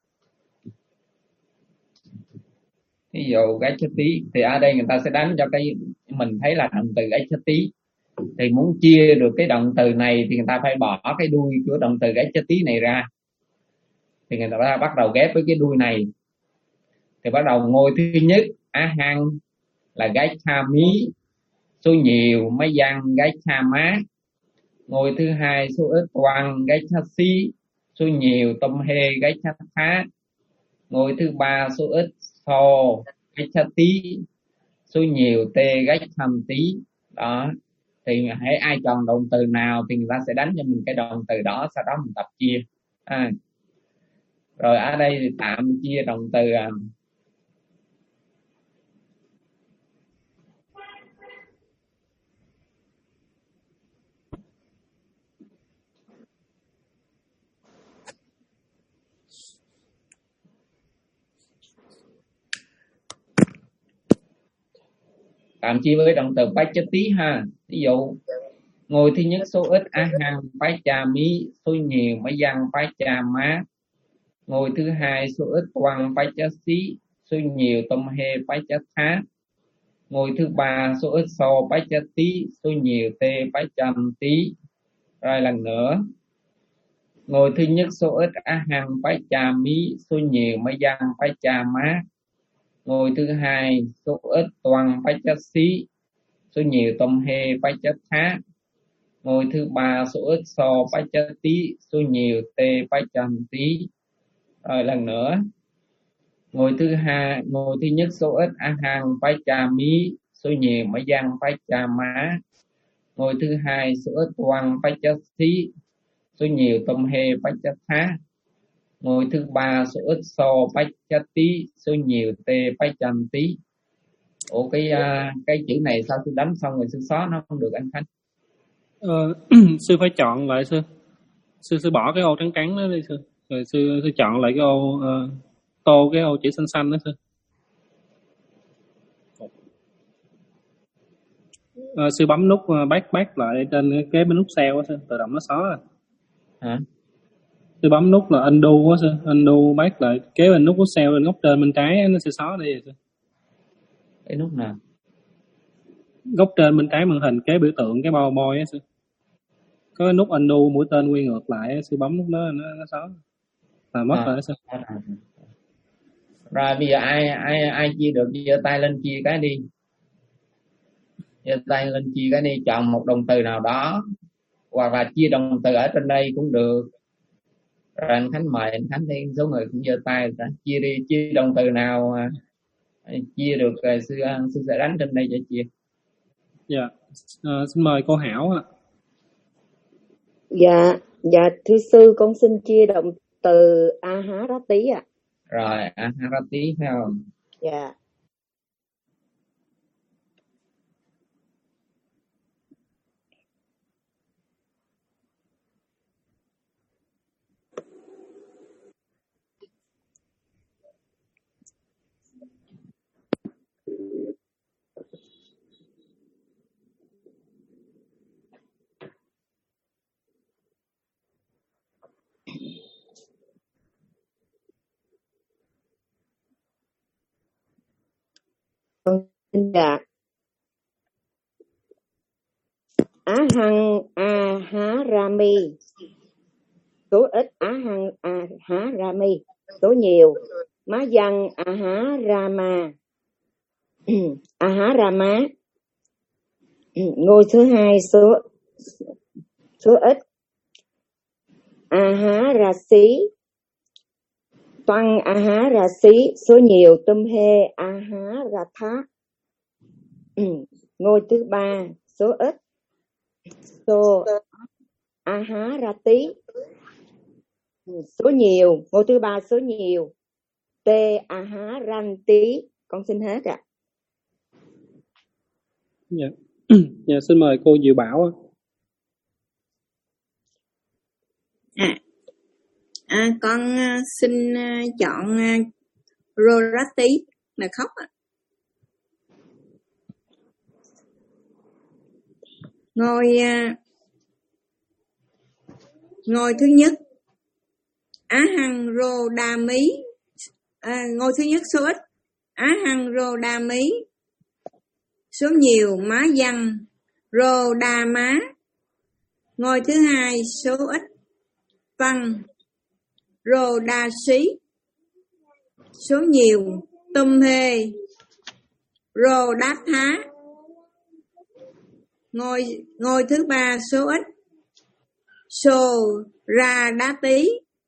Ví dụ gachati thì ở đây người ta sẽ đánh cho cái mình thấy là động từ gachati. Thì muốn chia được cái động từ này thì người ta phải bỏ cái đuôi của động từ gachati này ra, thì người ta bắt đầu ghép với cái đuôi này. Thì bắt đầu ngôi thứ nhất ahang là gachami, số nhiều mấy văn gachama. Ngôi thứ hai số ít toan gachasi, số nhiều tâm he gachatha. Ngôi thứ ba số ít so gachati, số nhiều te gachanti. Đó, thì hãy ai chọn động từ nào thì người ta sẽ đánh cho mình cái động từ đó, sau đó mình tập chia. À, rồi ở đây thì tạm chia động từ à, tạm chia với động từ pachati ha. Ví dụ ngôi thứ nhất số ít ahang pachami, số nhiều mấy văn pachama. Ngôi thứ hai số ít toan pachasi, số nhiều tâm he pachatha. Ngôi thứ ba số ít so pachati, số nhiều te pachanti. Rồi lần nữa, ngôi thứ nhất số ít ahang pachami, số nhiều mấy văn pachama. Ngôi thứ hai số ít toan pachasi, số nhiều tâm he pachatha. Ngôi thứ ba số ít so pachati, số nhiều te pachanti. Rồi lần nữa, ngôi thứ hai, ngôi thứ nhất số ít ahang pachami, số nhiều mấy văn pachama. Ngôi thứ hai số ít toan pachasi, số nhiều tâm he pachatha. Ngôi thứ ba số ít so pachati, số nhiều te pachanti. Ủa cái cái chữ này sao tôi đánh xong rồi sư xóa nó không được anh Khánh? Ờ, sư phải chọn lại sư. Sư sư bỏ cái ô trắng trắng đó đi sư. Rồi sư sư chọn lại cái ô uh, tô cái ô chữ xanh xanh đó sư. Uh, sư bấm nút uh, back back lại trên cái bên nút cell á sư, tự động nó xóa rồi. Hả? Sư bấm nút là undo á sư, undo back lại kế bên nút của cell bên góc trên bên trái nó sẽ xóa đi rồi sư. Cái nút nào? Góc trên bên trái màn hình kế biểu tượng cái bao boy á sư. Có cái nút undo mũi tên quy ngược lại, sư bấm nút đó nó nó xóa. Là mất à, rồi đó sư. À, à. Rồi bây giờ ai ai ai chia được giơ tay lên chia cái đi. Giơ tay lên chia cái đi, chọn một động từ nào đó hoặc là chia động từ ở trên đây cũng được. Rồi anh Khánh mời anh Khánh đi, số người cũng giơ tay ra chia đi, chia động từ nào chia được rồi sư sư sẽ đánh trên đây cho chia. Dạ, à, xin mời cô Hảo ạ. Dạ, dạ thưa sư con xin chia động từ aharati ạ. À. Rồi aharati phải không? Dạ. đạt. Á hăng a há ra mi, số ít. Á hăng a há ra mi, số nhiều. Má văn a há ra ma, a há ra má. Ngôi thứ hai số số ít. A há ra xí, toan a há ra xí, số nhiều. Tum hê a há ra thá. Ngôi thứ ba số ít. Số a há ra tí, số nhiều. Ngôi thứ ba số nhiều. T a há ran tí. Con xin hết ạ. Dạ. Dạ, xin mời cô Diệu Bảo. À, à con uh, xin uh, chọn uh, Rorati là khóc ạ. Ngôi uh, ngôi thứ nhất Á hăng rô đa mí, à, ngôi thứ nhất số ít. Á hăng rô đa mí, số nhiều. Má văn rô đa má. Ngôi thứ hai số ít. Văn rô đa xí, số nhiều. Tum hê rô đát thá. Ngôi ngôi thứ ba số ít. Sô ra đá tí,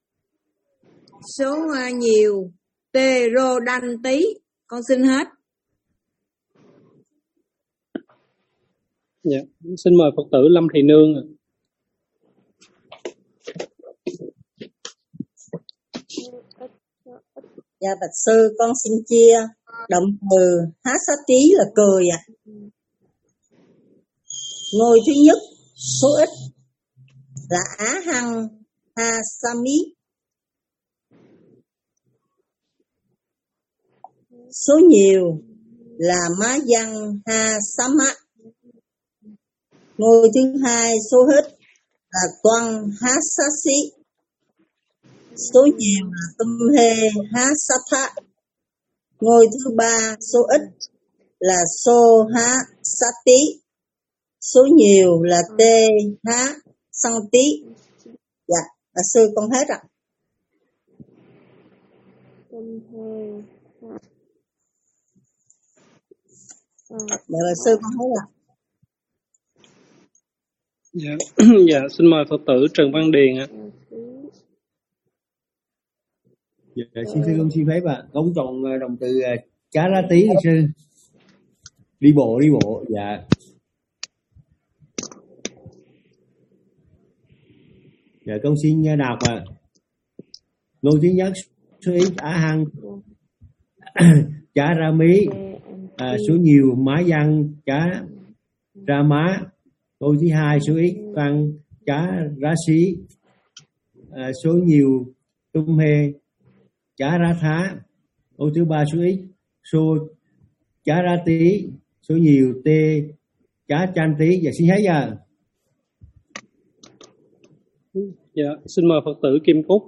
số uh, nhiều. Tê rô đanh tí. Con xin hết. Dạ, xin mời Phật tử Lâm Thị Nương. Dạ bạch sư, con xin chia động từ há sát tí là cười ạ. À. Ngôi thứ nhất số ít là Á hăng ha sa mí, số nhiều là Má văn ha sa mã. Ngôi thứ hai số ít là Toan há sa xí, số nhiều là Tum hê há sa thá. Ngôi thứ ba số ít là Sô há sa tí, số nhiều là Tê há sang tí. Dạ, là sư con hết ạ. Dạ, là sư con hết ạ. Dạ, dạ, xin mời Phật tử Trần Văn Điền ạ. Dạ, xin sư con xin phép ạ. Con chọn động từ chá ra tí đi sư. Đi bộ, đi bộ, dạ. Dạ, con xin đọc ạ. Ngôi thứ nhất số ít Á hăng chá ra mí, à, số nhiều Má văn chá ra má. Ngôi thứ hai số ít Văn chá ra xí, à, số nhiều Tum hê chá ra thá. Ngôi thứ ba số ít Số chá ra tí, số nhiều Tê chá chan tí. Dạ xin hết giờ. Dạ, xin mời Phật tử Kim Cúc.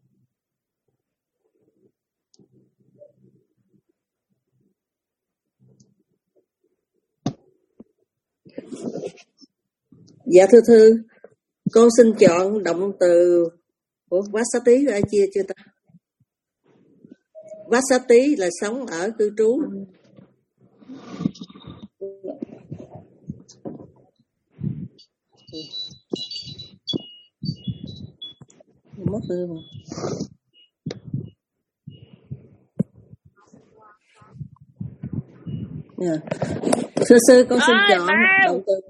Dạ thưa thư, con xin chọn động từ của Vasati rồi ai chia chưa ta? Vasati là sống ở cư trú. Mất rồi mà. Yeah. Thưa sư, con xin chọn động từ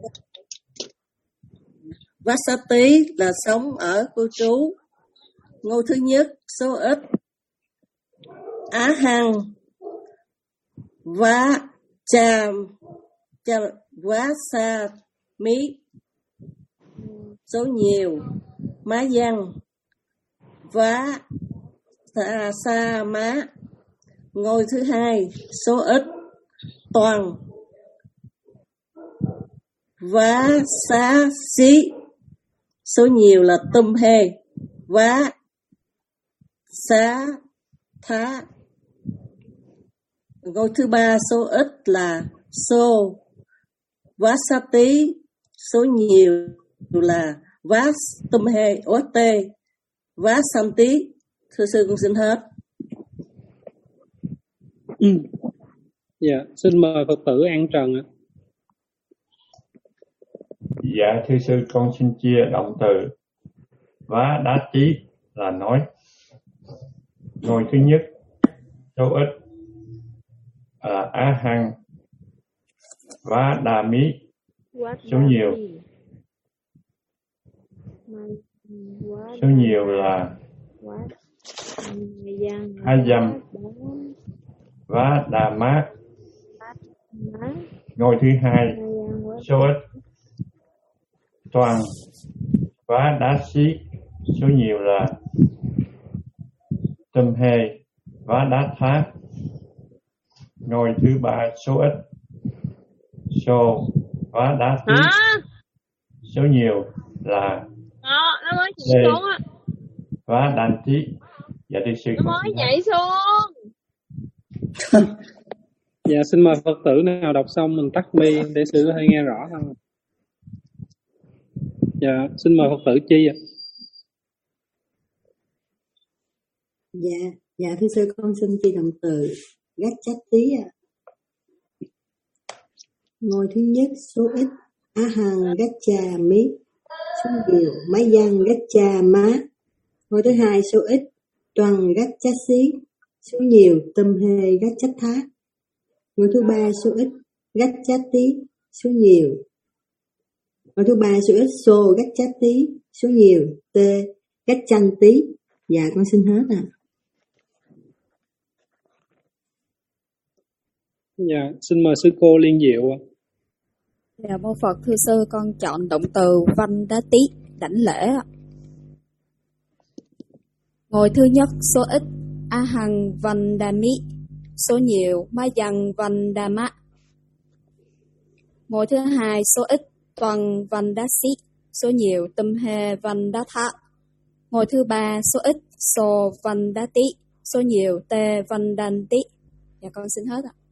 Vasati là sống ở cư trú. Ngôi thứ nhất số ít Á hăng Vá cha cha Vá sa mí, số nhiều Má văn Vá sa, sa má. Ngôi thứ hai số ít Toàn Vá xá xí, số nhiều là Tum hê Vá xá thá. Ngôi thứ ba số ít là so vasati, số nhiều là vastumhe ote vasanti. Thưa sư con xin hết. Ừ. Dạ, xin mời Phật tử An Trần ạ. Dạ thưa sư, con xin chia động từ vá đá chí là nói. Ngôi thứ nhất số ít là á hăng, vá đa mí số nhiều, số nhiều là a dâm, vá đa má. Ngôi thứ hai số ít toàn, vá đá xí số nhiều là tâm hê, vá đá thá. Ngôi thứ ba số ít số, vá đá tí số nhiều là lê, vá đàn tí. Dạ thưa sư, nó mới nhảy xuống. Dạ xin mời Phật tử nào đọc xong mình tắt mi để sư có thể nghe rõ hơn. Dạ xin mời Phật tử Chi ạ. Dạ, dạ thưa sư, con xin chi động từ gác chát tí ạ. Ngôi thứ nhất số ít á hằng gác cha mí, số nhiều máy văn gác cha má. Ngôi thứ hai số ít toàn gác chát xí, số nhiều tâm hê gác chát thá. Ngôi thứ ba số ít gác chát tí, số nhiều. Ngôi thứ ba số ít xô gác chát tí, số nhiều tê gác chanh tí. Dạ con xin hết ạ. À. Dạ xin mời sư cô Liên Diệu ạ. Dạ mô Phật, thưa sư, con chọn động từ văn đá tí, đảnh lễ ạ. Ngôi thứ nhất số ít a hằng văn đa mí, số nhiều ma dằng văn đa mã. Ngôi thứ hai số ít toàn văn đá xí, số nhiều tâm hê văn đá thá. Ngôi thứ ba số ít sô văn đá tí, số nhiều tê văn đan tí. Dạ con xin hết ạ.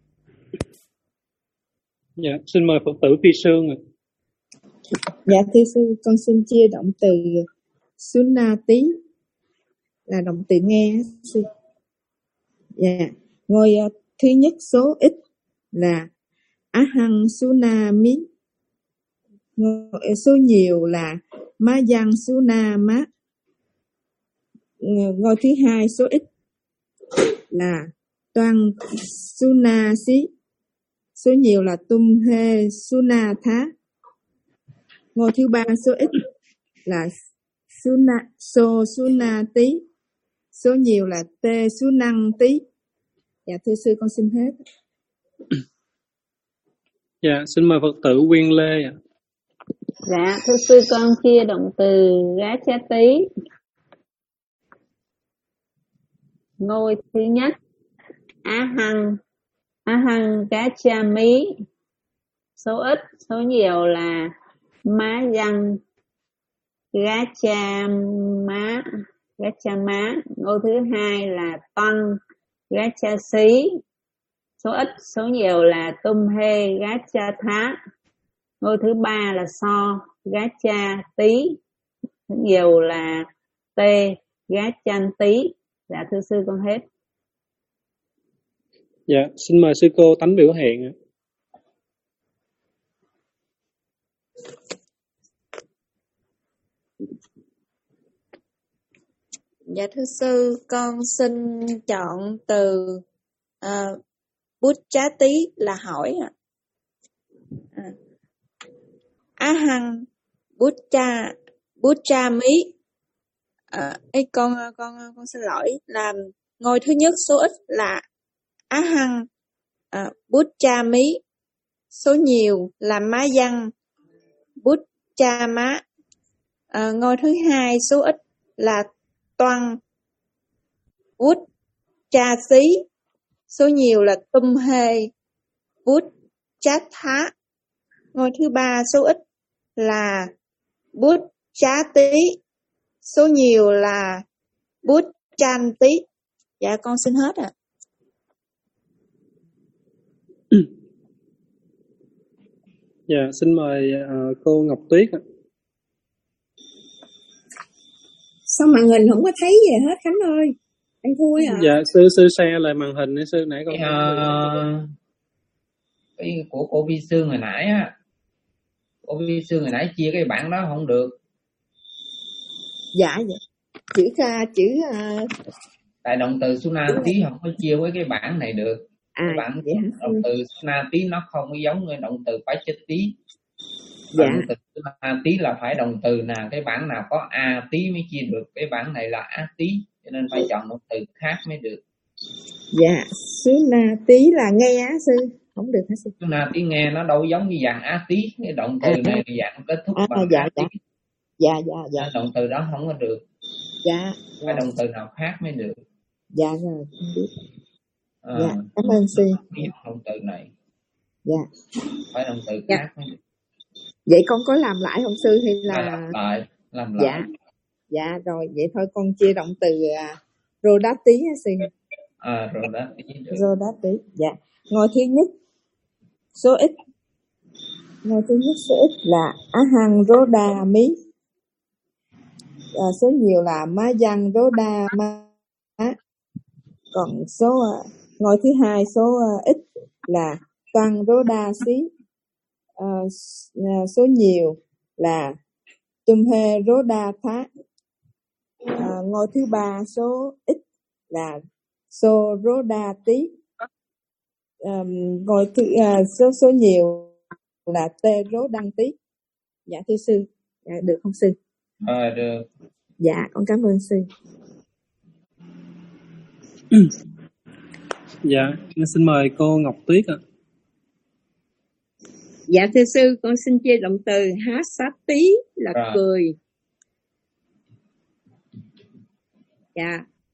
Dạ xin mời Phật tử Phi Sương ạ. Dạ thưa sư, con xin chia động từ sunati là động từ nghe sư. Dạ ngôi thứ nhất số ít là ahang sunami, ngôi số nhiều là ma yang sunama. Ngôi thứ hai số ít là toàn sunasi, số nhiều là tum hê suna thá. Ngôi thứ ba số ít là suna so suna tí, số nhiều là tê sunang tí. Dạ thưa sư, con xin hết. Dạ xin mời Phật tử Quyên Lê ạ. Dạ thưa sư, con chia động từ gá cha tí. Ngôi thứ nhất á hằng, á hằng gá cha mí, số ít số nhiều là má văn gá cha má, gá cha má. Ngôi thứ hai là tăng gá cha xí, số ít số nhiều là tum hê gá cha thá. Ngôi thứ ba là so gá cha tí, số nhiều là tê gá chan tí. Dạ thưa sư, con hết. Dạ xin mời sư cô Tánh Biểu Hiện ạ. Dạ thưa sư, con xin chọn từ uh, bút trá tí là hỏi ạ. À. Á hằng bút cha bút cha mí. À, ê, con con con xin lỗi, là ngôi thứ nhất số ít là á hằng à, bút cha mí, số nhiều là má văn bút cha má. À, ngôi thứ hai số ít là toàn bút cha xí, số nhiều là tum hê bút chát thá. Ngôi thứ ba số ít là bút chá tí, số nhiều là bút chan tí. Dạ con xin hết ạ. À. Dạ, xin mời uh, cô Ngọc Tuyết ạ. Sao màn hình không có thấy gì hết Khánh ơi? Anh Thui à? Dạ, sư sư share lại màn hình đấy sư, nãy con cái, uh, cái của cô Vi Sương hồi nãy á, cô Vi Sương hồi nãy chia cái bảng đó không được. Dạ dạ. Chữ uh, chữ uh... tại động từ sunati không có chia với cái bảng này được. À, cái bảng vậy hả? động từ sunati nó không có giống như động từ pachati. Dạ. Động từ sunati là phải động từ nào cái bảng nào có a tí mới chia được, cái bảng này là a tí cho nên phải chọn động từ khác mới được. Dạ, sunati là nghe á sư, không được hả sư? Sunati nghe nó đâu giống như dạng a tí, cái động từ này là dạng kết thúc à, bằng dạ, a tí. Dạ. Dạ dạ dạ. Nên động từ đó không có được. Dạ. Phải động từ nào khác mới được. Dạ rồi, không biết. À, dạ, cảm ơn sư. Động từ này. Dạ. Phải động từ dạ. khác mới được. Vậy con có làm lại không sư hay là làm lại, làm lại. Dạ. Dạ rồi, vậy thôi con chia động từ uh, rodati hả sư? À, rodati được. Rodati. Dạ. Ngôi thứ nhất số ít. Ngôi thứ nhất số ít là ahang rodami. À, số nhiều là mayang rodama. Còn số uh, ngôi thứ hai số uh, ít là toàn rodasi. Uh, số nhiều là tumhe rodatha. Uh, ngôi thứ ba số ít là so rodati. Um, ngôi thứ uh, số số nhiều là tê rodanti. Dạ thưa sư, dạ, được không sư? À, được. Dạ con cảm ơn sư. Dạ, xin mời cô Ngọc Tuyết ạ. Dạ thưa sư, con xin chia động từ hasati là à. cười. Dạ.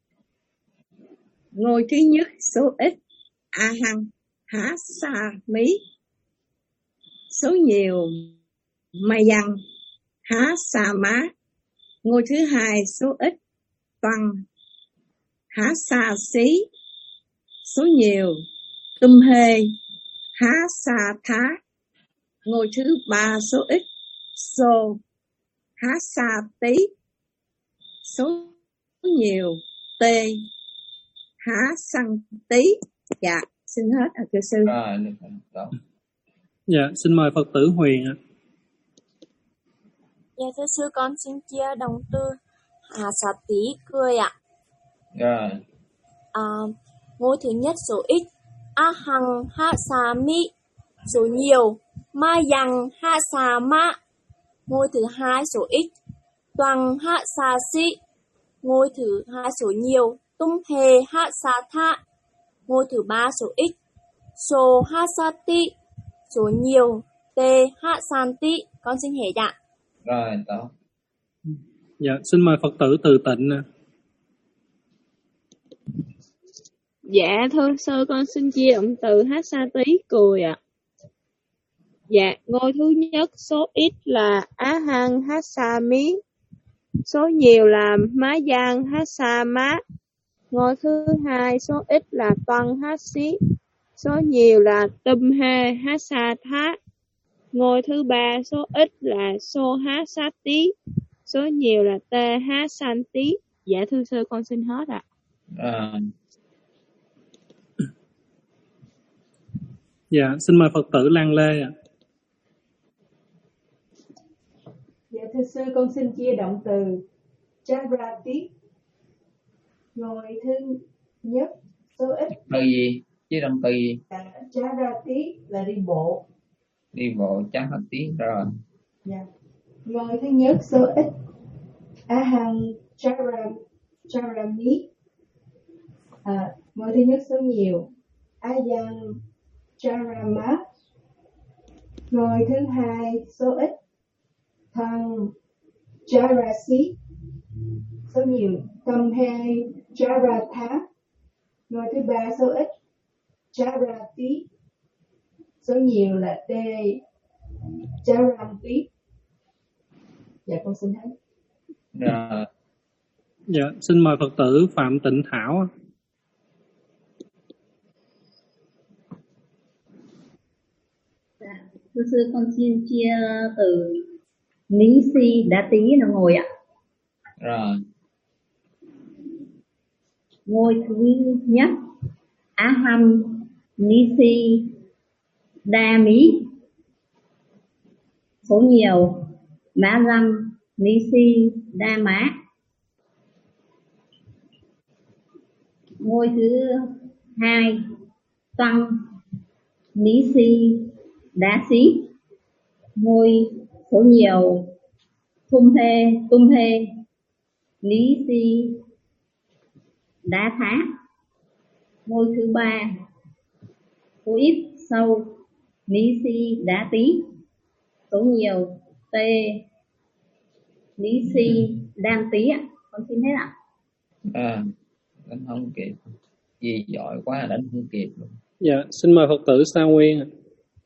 Ngôi thứ nhất số ít ahang hasami. Số nhiều mayang hasama. Ngôi thứ hai số ít toàn hasasi. Số nhiều tumhe hasatha. Ngôi thứ ba số ít so hasati. Số nhiều tê hasanti. Dạ xin hết ạ thưa sư. À, được. Dạ xin mời Phật tử Huyền ạ. Dạ thưa sư, con xin chia động từ hasati cười ạ. Rồi. À, ngôi thứ nhất số ít ahang hasami. Số nhiều mayang hasama. Ngôi thứ hai số ít toàn hasasi. Ngôi thứ hai số nhiều tumhe hasatha. Ngôi thứ ba số ít so hasati. Số nhiều tê hasanti. Con xin hệ dạ. Rồi tốt. Dạ xin mời Phật tử Từ Tịnh ạ. Dạ thưa sư, con xin chia động từ hasati cười ạ. Dạ, ngôi thứ nhất số ít là ahang hasami. Số nhiều là mayang hasama. Ngôi thứ hai số ít là toàn hasi. Số nhiều là tumhe hasatha. Ngôi thứ ba số ít là so hasati. Số nhiều là tê hasanti. Dạ thưa sư, con xin hết ạ. À. Dạ xin mời Phật tử Lan Lê ạ. Dạ thưa sư, con xin chia động từ charati. Ngôi thứ nhất số ít. Từ gì? Chia động từ gì? Charati là đi bộ. Đi bộ charati rồi. Dạ. Ngôi thứ nhất số ít ahang charam charami. À, ngôi thứ nhất số nhiều ayang charama. Ngôi thứ hai số ít thằng charasi. Số nhiều tumhe charatha. Ngôi thứ ba số ít charati. Số nhiều là tê charanti. Dạ con xin hết. Rồi. Dạ xin mời Phật tử Phạm Tịnh Thảo. Thưa sư, con xin chia từ ní si đá tí là ngồi ạ. Rồi. Ngôi thứ nhất Aham Nisi Đa Mí. Số nhiều Mã Răm Nisi Đa Má. Ngôi thứ hai Tăng Nisi Đá Xí. Ngôi số nhiều Thung Thê Tung Thê Nisi Đá Thá. Ngôi thứ ba số ít sâu Ní Si Đá Tí. Số nhiều T Ní Si Đan Tí ạ. Con xin hết ạ. À, đánh không kịp. Gì giỏi quá đánh không kịp luôn. Dạ, xin mời Phật tử Sa Nguyên ạ.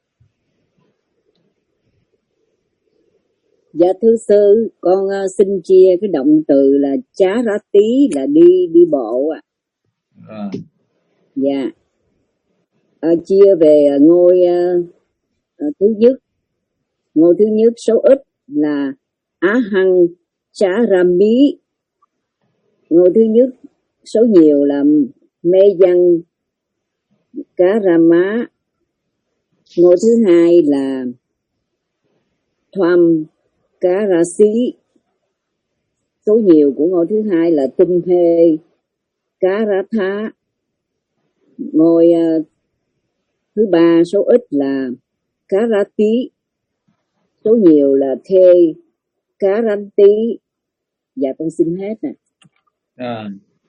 Dạ thưa sư, con uh, xin chia cái động từ là chá rá tí là đi đi bộ ạ. À. Dạ. À, chia về uh, ngôi uh, uh, thứ nhất. Ngôi thứ nhất số ít là Á Hăng Chá Ra Mí. Ngôi thứ nhất số nhiều là Mê Văn Cá Ra Má. Ngôi thứ hai là Thoam Cá Ra Xí. Số nhiều của ngôi thứ hai là Tum Hê Cá Ra Thá. Ngôi uh, thứ ba số ít là Cá Ra Tí. Số nhiều là Thê Cá Ra Tí. Dạ con xin hết nè. Rồi.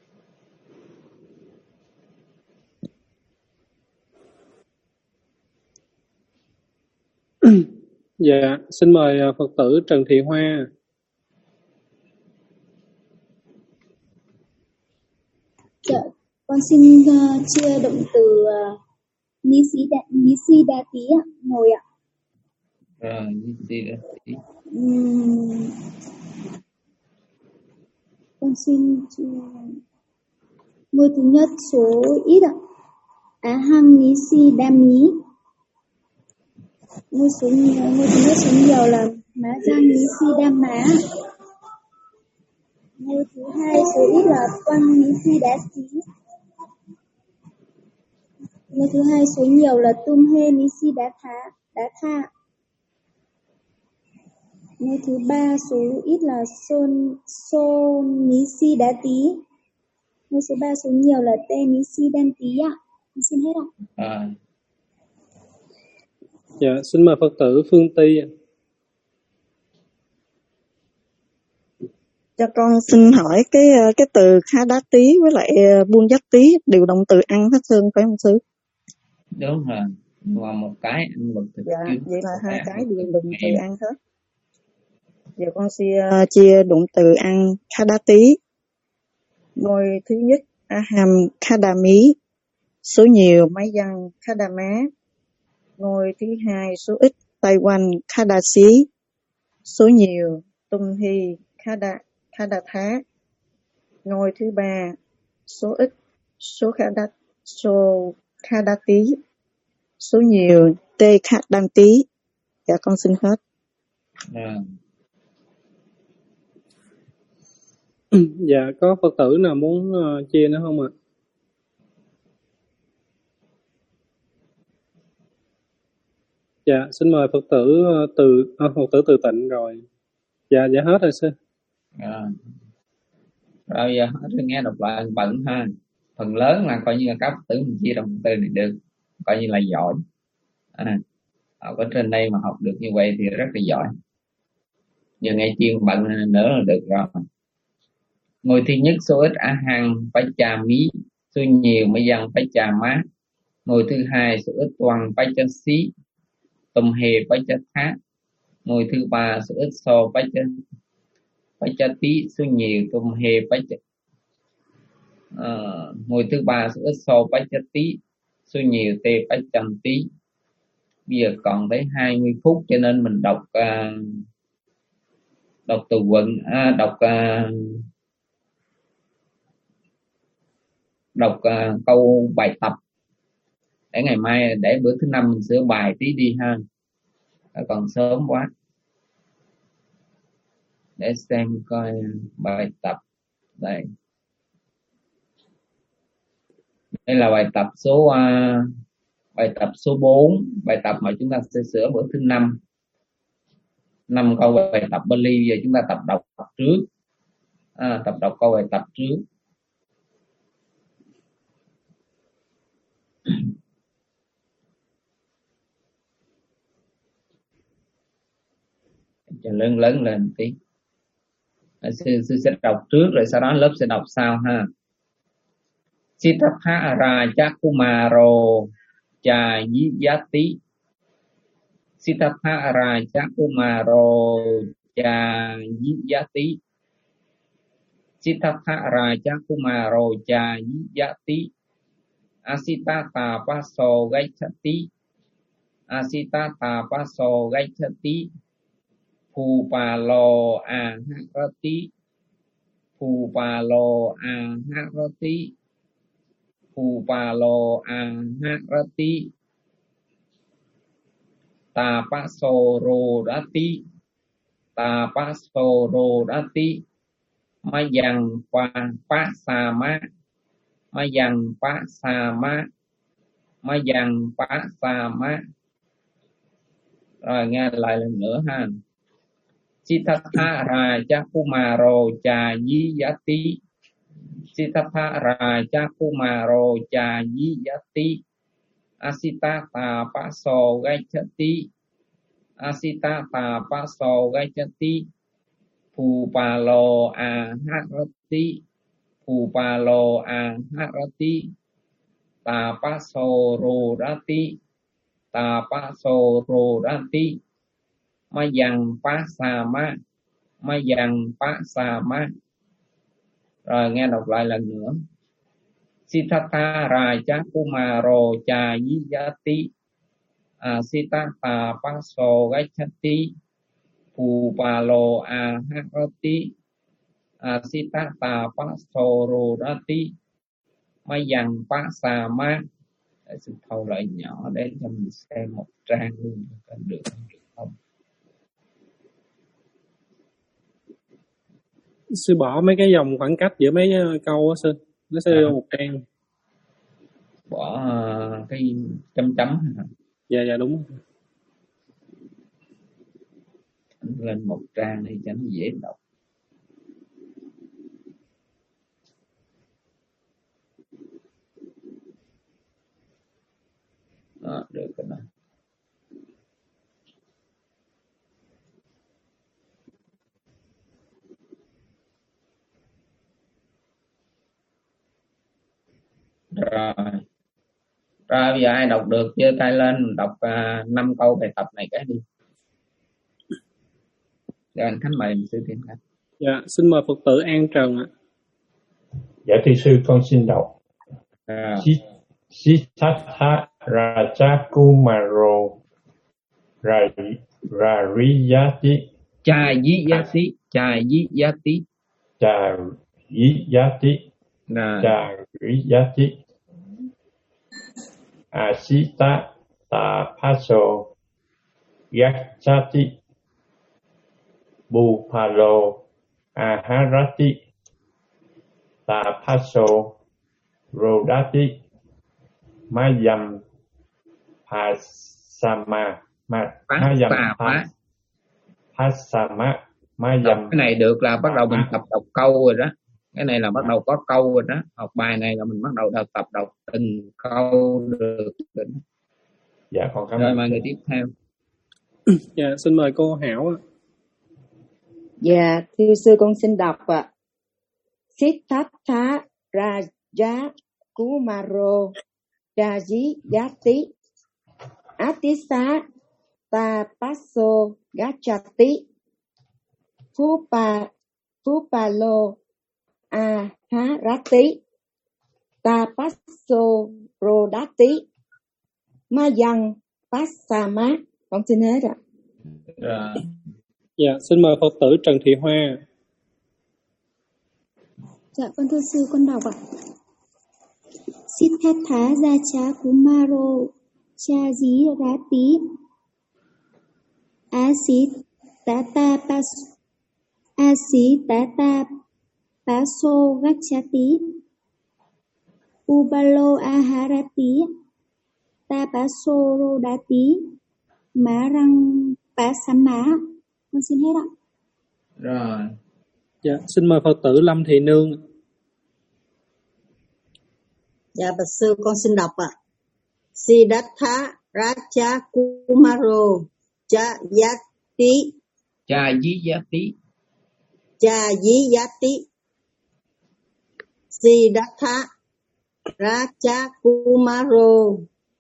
Dạ, xin mời Phật tử Trần Thị Hoa. Dạ, con xin uh, chia động từ uh, ní si đa, ní si đa tí ạ, ngồi ạ. Rồi, ní si đa tí. Uhm, con xin chia ngôi thứ nhất số ít ạ. Á Hăng ní si đa mí. Ngôi số nhiều, ngôi thứ nhất số nhiều là Má Giang ní si đa má. Ngôi thứ hai số ít là Toan ní si đá xí. Ngôi thứ hai số nhiều là Tum Hê ní si đá thá, đá tha. Ngôi thứ ba số ít là Son So ní si đá tí. Ngôi số ba số nhiều là Tê ní si đan tí ạ. Mình xin hết ạ. À. Dạ, xin mời Phật tử Phương Ty. Cho con xin hỏi cái cái từ khá đá tí với lại buôn dắt tí đều động từ ăn hết trơn phải không sư? Đúng rồi. Và một cái ăn vật thực. Dạ, vậy là hai cái đều động từ ăn hết. Giờ con chia chia động từ ăn khá đá tí. Ngôi thứ nhất Aham khá đà mí. Số nhiều máy văn khá đà má. Ngôi thứ hai số ít Taiwan khá đà xí. Số nhiều Tung Hy khá đà khá đà thá. Ngôi thứ ba số ít số khá đà số khá đà tí. Số nhiều Tê khá đam tí. Dạ con xin hết. À. Dạ, có Phật tử nào muốn uh, chia nữa không ạ? Dạ, xin mời Phật tử uh, từ à, Phật tử Từ Tịnh rồi. Dạ, dạ hết rồi sư. À. Rồi giờ hết rồi, nghe đọc lại bận ha. Phần lớn là coi như là các Phật tử mình chia động từ này được, coi như là giỏi. À, học ở trên đây mà học được như vậy thì rất là giỏi. Giờ nghe chuyên bận nữa là được rồi. Ngôi thứ nhất số ít Á Hăng phải trà mí. Số nhiều mới dân phải trà má. Ngôi thứ hai số ít Toan phải trà xí. Tùm hề phải trà thá. Ngôi thứ ba số ít so phải trà phải trà tí. Số nhiều tùm hề phải trà à, ngôi thứ ba số ít so phải trà tí. Số nhiều tê phải trầm tí. Bây giờ còn tới hai mươi phút cho nên mình đọc uh, đọc từ vựng à, đọc uh, đọc uh, câu bài tập để ngày mai, để bữa thứ năm mình sửa bài tí đi ha. à, còn sớm quá. Để xem coi bài tập đây. Đây là bài tập số uh, bài tập số bốn, bài tập mà chúng ta sẽ sửa bữa thứ năm. Năm câu bài tập Bali, giờ chúng ta tập đọc trước. À, tập đọc câu bài tập trước. Cho lớn lớn lên tí. Sư, sư sẽ đọc trước rồi sau đó lớp sẽ đọc sau ha. Siddhartha Raja Kumaro Jayati. Siddhartha Raja Kumaro Jayati. Siddhartha Raja Kumaro Jayati. Asita Tapaso Gaichati. Asita Tapaso Gaichati. Phupalo Aharati. Phupalo Aharati. Phupalo Aharati. Tapasororati. Tapasororati. Mayang Pasama. Mayang Pasama. Mayang Pasama. Rồi nghe lại lần nữa ha. Siddhartha Raja Kumaro Jayati. Siddhartha Raja Kumaro Jayati. Asita Tapaso Gaichati. Asita Tapaso Gaichati. Phupalo Aharati. Phupalo Aharati. Tapasororati. Tapasororati. Mayang Pasama. Mayang Pasama. Rồi nghe đọc lại lần nữa. Siddhartha Raja Kumaro Jayati. Asita Paso Gaichati. Phupalo Aharati. Asita Pasororati. Mayang Pasama. Để sự thâu lại nhỏ để cho mình xem một trang luôn được không? Sư bỏ mấy cái dòng khoảng cách giữa mấy câu á sư, nó sẽ đưa một trang. Bỏ uh, cái chấm chấm hả? Dạ dạ đúng. Lên một trang đi cho nó dễ đọc. Đó, được rồi đó. Rồi. Rồi bây giờ ai đọc được giơ tay lên, đọc năm uh, câu bài tập này cái đi. Rồi anh Khánh mời sư Thiên Khánh. Dạ, xin mời Phật tử An Trần ạ. Dạ thưa sư con xin đọc. À. Siddhartha Raja Kumaro Rariyati. Jayati. Jayati. Jayati. Jayati. Asita Tapaso Gachati. Phupalo Aharati. Tapaso Rodati. Mayam Pasama. Mayam Pasama. Mayam. Cái này được là bắt đầu mình tập đọc câu rồi đó. Cái này là bắt đầu có câu rồi đó. Học bài này là mình bắt đầu đọc, tập đọc từng câu được. Dạ con cảm ơn. Rồi mời người tiếp theo. Dạ xin mời cô Hảo ạ. Dạ thưa sư con xin đọc ạ. À. Siddhartha Raja Kumaro Jayati. Atisa Tapaso Gachati. Phupa Phupalo Aharati. Tapaso Rodati. Mayang Pasama. Con xin hết ạ. Rồi. Dạ, xin mời Phật tử Trần Thị Hoa. Dạ, con thưa sư, con đọc ạ. Siddhartha Raja Kumaro Jayati. Asitata pas Asitata paso gacchati Ubalo aharati Tapaso rodati Marang pasama. Con xin hết ạ. Rồi. Dạ, xin mời Phật tử Lâm Thị Nương. Dạ bạch sư con xin đọc ạ. Siddhartha Raja Kumaro Jayati Jayati Jayati Siddhartha Raja Kumaro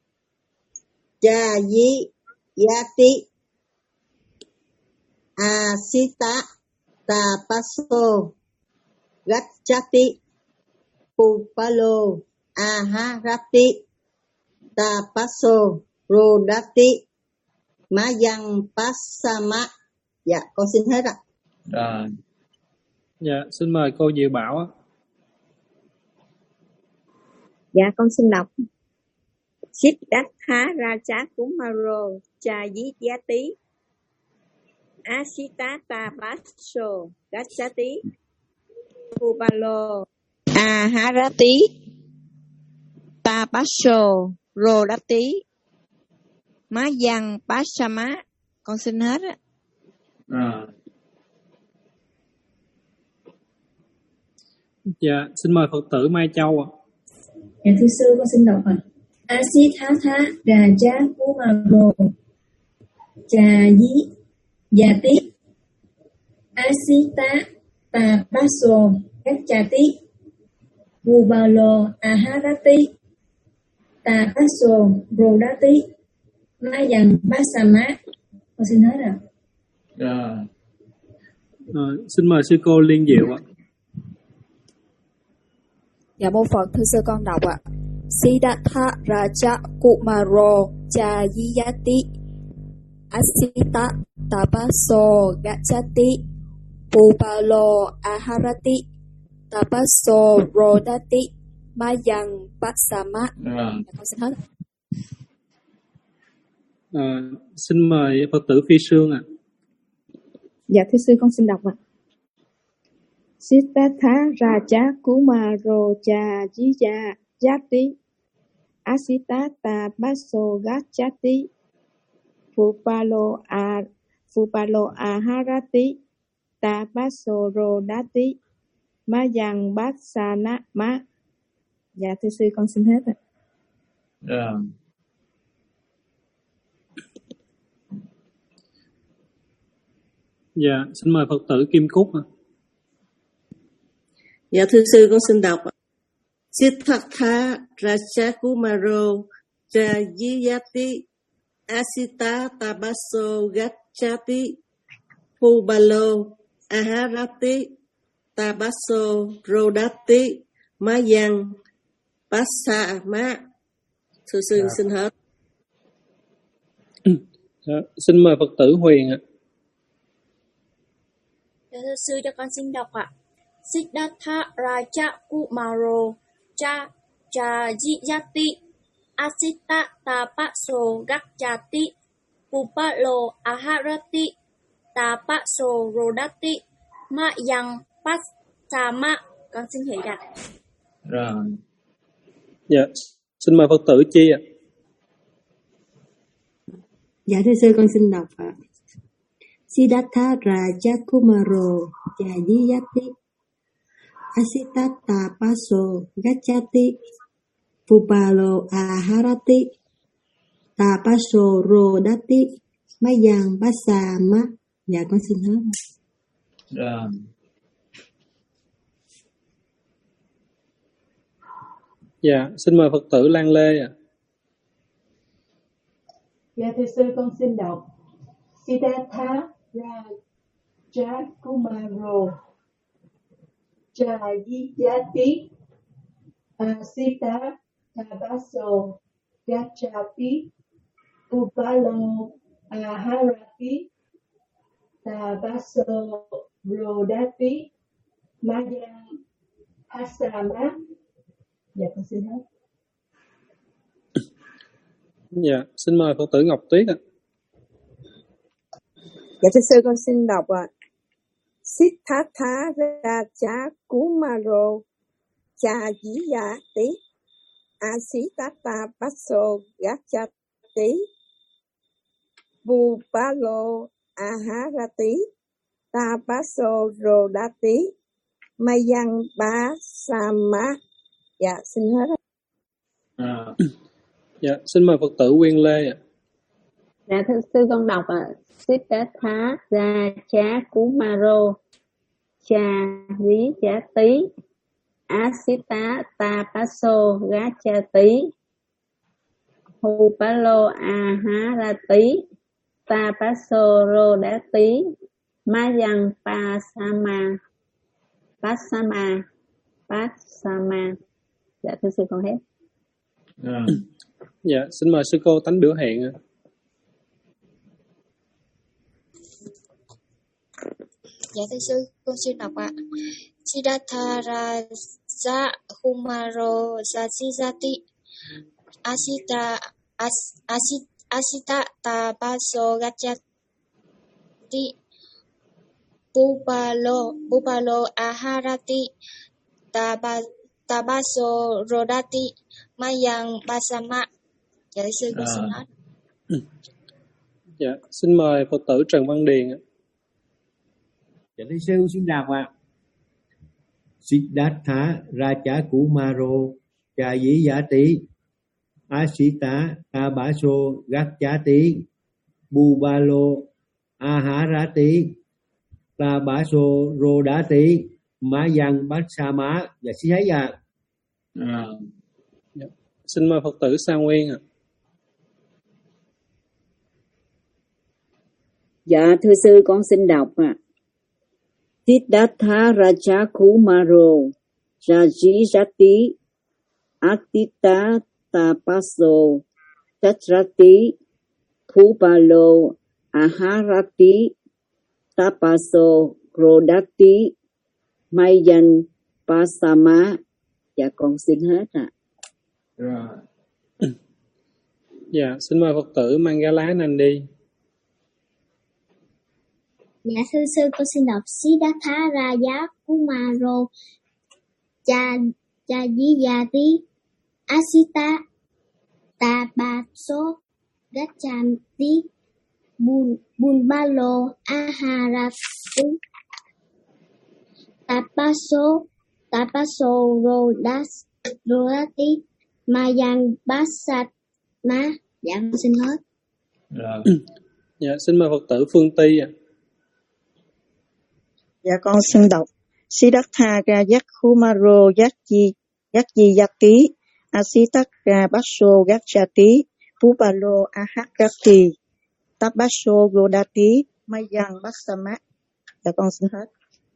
Jayati Asita Tapaso Gacchati Pupalo Aharati Tapaso Rodati Mayang Pasama. Dạ con xin hết ạ. Rồi. Dạ, xin mời cô Diệu Bảo á. Dạ con xin đọc. Siddhartha Raja Kumaro Jayati Asita Tapaso Gacchati Pupalo Aharati Tapaso Rodati Mayang Pasama. Con xin hết á. Rồi. Dạ, xin mời Phật tử Mai Châu ạ. Dạ thưa sư con xin đọc ạ. Asithatha Raja Kumaro Jayi Yati Asita Tapaso Gacchati Pupalo Aharati Tapaso Rodati Mayang Pasama. Con xin hết ạ. Rồi. Rồi, xin mời sư cô Liên Diệu ạ. Dạ mô Phật, thưa sư con đọc ạ. Siddhartha Raja Kumaro Jayati Asita Tapaso Gacchati Pupalo Aharati Tapaso Rodati Mayang Pasama. Rồi. Dạ, con xin hết. À, xin mời Phật tử Phi Sương ạ. Dạ thưa sư con xin đọc ạ. Siddhartha Raja Kumaro Jayati Asita Tapaso Gacchati Pupalo A Pupalo Aharati Tapaso Rodati Mayang Pasama. Dạ thưa sư con xin hết ạ. Rồi. Dạ, xin mời Phật tử Kim Cúc ạ. Dạ thưa sư con xin đọc. Siddhartha Raja Kumaro Jayati Asita Tapaso Gacchati Pupalo Aharati Tapaso Rodati Mayang Pasama. Thưa sư Dạ. xin hết. Dạ, xin mời Phật tử Huyền ạ. Dạ, thưa sư cho con xin đọc ạ. Siddhartha Raja Kumaro Jayati Asita Tapaso Gacchati Pupalo Aharati Tapaso Rodati Mayang Pasama. Con xin hiểu ạ. Rồi. Dạ, xin mời Phật tử Chi ạ. Dạ thưa sư con xin đọc ạ. Siddhartha Raja Kumaro Jayati Asita Tapaso Gacchati Pupalo Aharati Tapaso Rodati Mayang Pasama. Dạ con xin hết. Rồi. Dạ, xin mời Phật tử Lan Lê ạ. Dạ thưa sư con xin đọc. Siddhartha Raja Kumaro Jayati Asita Tapaso Gacchati Pupalo Aharati Tapaso Rodati Mayang Pasama. Dạ con xin hết. Dạ, xin mời Phật tử Ngọc Tuyết ạ. Dạ thưa sư, con xin đọc ạ. Siddhartha Raja Kumaro Chayiyati Asitata Baso Gachati Bubalo Aharati Tabaso Rodati Mayang Basama. Dạ xin hết. À. Dạ xin mời Phật tử Quyên Lê ạ. Dạ thưa sư, con đọc ạ. Siddhartha Raja Kumaro Chariyati Asita Tapaso Gachati Hupalo Aharati Tapaso Rodati Mayang Pasama Pasama Pasama. Dạ thưa sư, con hết. À. Dạ xin mời sư cô Tánh Đửa Hẹn ạ. Dạ thưa sư, con xin đọc ạ. Siddhartha Raja Kumaro Jajijati Asita As, Asit, Asita Tabaso Gachati Bubalo Bubalo Aharati Taba, Tabaso Rodati Mayang Basama. Dạ thưa sư, con xin hết. Dạ xin mời Phật tử Trần Văn Điền ạ. Dạ thưa sư, xin đọc ạ. Siddhartha Raja Kumaro Chayiyati Asita Tabaso Gachati Bubalo Aharati Tabaso Rodati Mayang Basama. Dạ xin thấy ạ. À. Dạ. Xin mời Phật tử Sa Nguyên ạ. Dạ thưa sư, con xin đọc ạ. Siddhartha Raja Kumaro Jajijati Atita Tapaso Gachati Bubalo Aharati Tapaso Rodati Mayang Basama. Dạ con xin hết ạ. Rồi. Dạ xin mời Phật tử Mangala Nandi. Dạ thưa sư, con xin đọc Siddhartha Raja Kumaro Chayiyati Asita Tabaso Gachati Bubalo Aharati Tapaso Tapaso Rodati Mayang Basama. Dạ con xin hết. Rồi. Dạ xin mời Phật tử Phương Ty ạ. Dạ con xin đọc Siddhartha Raja Kumaro Jajiyati Asita Baso Gachati Bubalo Aharati Tabaso Rodati Mayang Basama. Dạ con xin hết.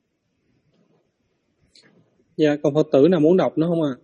Dạ còn Phật tử nào muốn đọc nữa không ạ? À?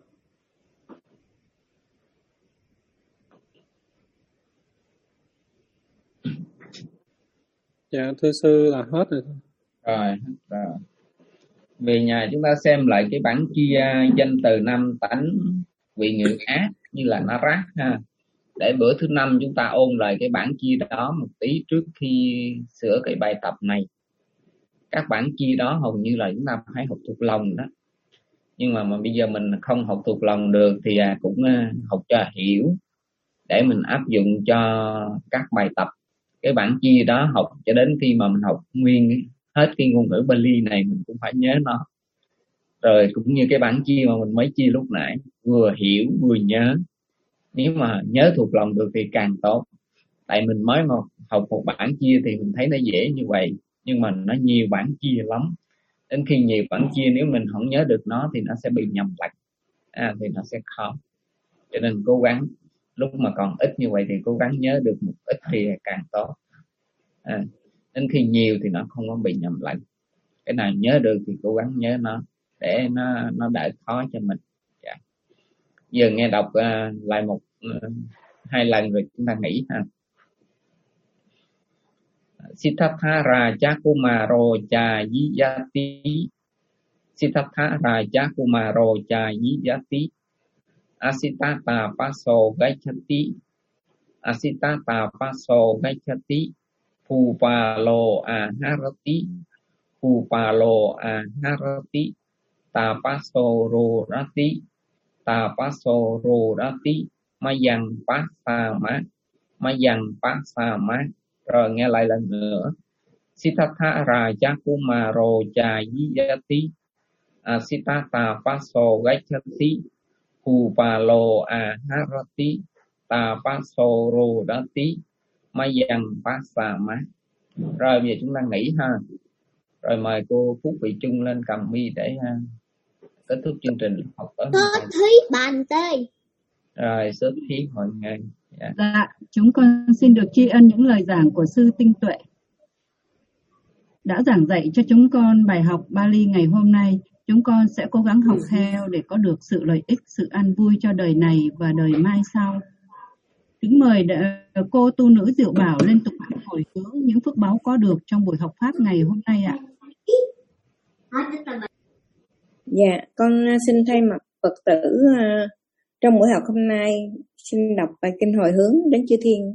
Dạ thưa sư là hết rồi. Rồi, rồi. Về nhà chúng ta xem lại cái bản chia danh từ năm tánh vị ngữ ác như là Narak ha. Để bữa thứ năm chúng ta ôn lại cái bản chia đó một tí trước khi sửa cái bài tập này. Các bản chia đó hầu như là chúng ta phải học thuộc lòng đó. Nhưng mà, mà bây giờ mình không học thuộc lòng được thì cũng học cho hiểu để mình áp dụng cho các bài tập. Cái bản chia đó học cho đến khi mà mình học nguyên hết cái ngôn ngữ Bali này mình cũng phải nhớ nó. Rồi cũng như cái bản chia mà mình mới chia lúc nãy, vừa hiểu vừa nhớ. Nếu mà nhớ thuộc lòng được thì càng tốt. Tại mình mới mà học một bản chia thì mình thấy nó dễ như vậy, nhưng mà nó nhiều bản chia lắm. Đến khi nhiều bản chia nếu mình không nhớ được nó thì nó sẽ bị nhầm lẫn, à, thì nó sẽ khó. Cho nên cố gắng lúc mà còn ít như vậy thì cố gắng nhớ được một ít thì càng tốt. À, đến khi nhiều thì nó không có bị nhầm lẫn. Cái nào nhớ được thì cố gắng nhớ nó để nó nó đỡ khó cho mình. Dạ. Giờ nghe đọc uh, lại một uh, hai lần rồi chúng ta nghĩ ha. Siddhartha Raja Kumaro Chayiyati Siddhartha Raja Kumaro Chayiyati Asita Tapaso Gachati Asita Tapaso Gachati Upalo aharati, upalo aharati, tapaso rati, tapaso rati, mayang pasama, mayang pasama. Rồi nghe lại lần nữa. Siddhartha Raja Kumaro Jayati, Siddhartha paso gachati, upalo aharati, tapaso rati, mayang pasama. Rồi bây giờ chúng ta nghỉ ha. Rồi mời cô Phúc Vị Trung lên cầm mi để ha, kết thúc chương trình học tối hôm nay. Thí bàn tay. Rồi sớm thí mọi ngày. Dạ. Dạ, chúng con xin được tri ân những lời giảng của sư Tinh Tuệ đã giảng dạy cho chúng con bài học Bali ngày hôm nay. Chúng con sẽ cố gắng học theo để có được sự lợi ích, sự an vui cho đời này và đời mai sau. Kính mời cô tu nữ Diệu Bảo lên tục hồi hướng những phước báu có được trong buổi học pháp ngày hôm nay ạ. Dạ, con xin thay mặt Phật tử uh, trong buổi học hôm nay xin đọc bài kinh hồi hướng đến chư thiên.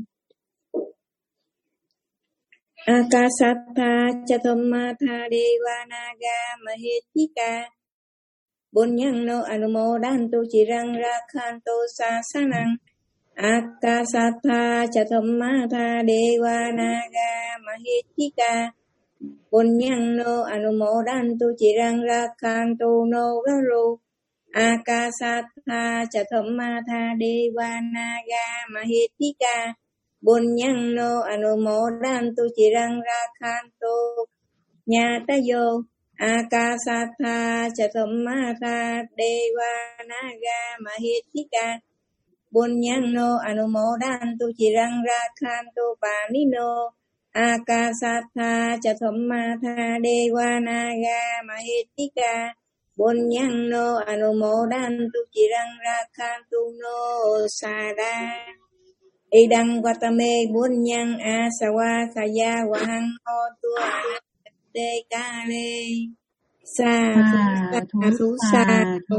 Akasatha Chathommatha Devanaga Mahitika Bunyangno Anumodantu Chirang Rakhanto Sasanang Akasatha Chathommatha Devanaga Mahitika Bunyangno Anumodantu Chirang Rakhanto No Garu Akasatha Chathommatha Devanaga Mahitika Bunyangno Anumodantu Chirang Rakhanto Nyatayo Akasatha Chathommatha Devanaga Mahitika Bunyangno Anumodantu Chirang Rakhanto Panino Akasatha Chathommatha Devanaga Mahitika Bunyangno Anumodantu Chirang Rakhanto No Sada Idang Watame Bunyang Asawa Kaya Wahang Hotu Anate Kale Sa Thu Sa Thu.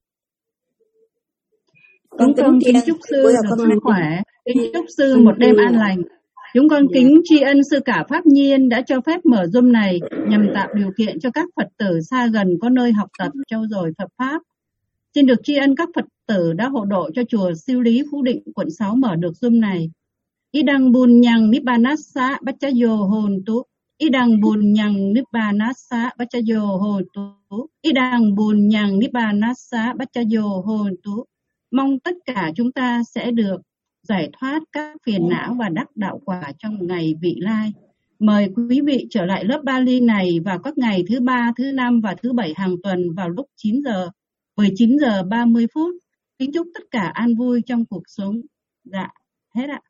Chúng con kính chúc sư được sức khỏe, kính chúc sư một đêm an lành. Chúng con kính tri ân sư cả Pháp Nhiên đã cho phép mở Zoom này nhằm tạo điều kiện cho các Phật tử xa gần có nơi học tập trau dồi Phật Pháp. Xin được tri ân các Phật tử đã hộ độ cho chùa Siêu Lý Phú Định, quận sáu mở được Zoom này. Idang bun nhang nibbanassa bacchayo hồn tú. Idang bun nhang nibbanassa bacchayo hồn tú. Idang bun nhang nibbanassa bacchayo hồn tú. Mong tất cả chúng ta sẽ được giải thoát các phiền não và đắc đạo quả trong ngày vị lai. Mời quý vị trở lại lớp Bali này vào các ngày thứ ba, thứ năm và thứ bảy hàng tuần vào lúc chín giờ, mười chín giờ ba mươi phút. Kính chúc tất cả an vui trong cuộc sống. Dạ, hết ạ.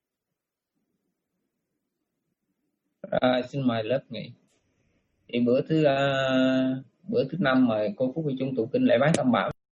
À, xin mời lớp nghỉ. Thì bữa thứ uh, bữa thứ năm mời cô Phúc Huy Trung tụng kinh lễ bái Tam Bảo.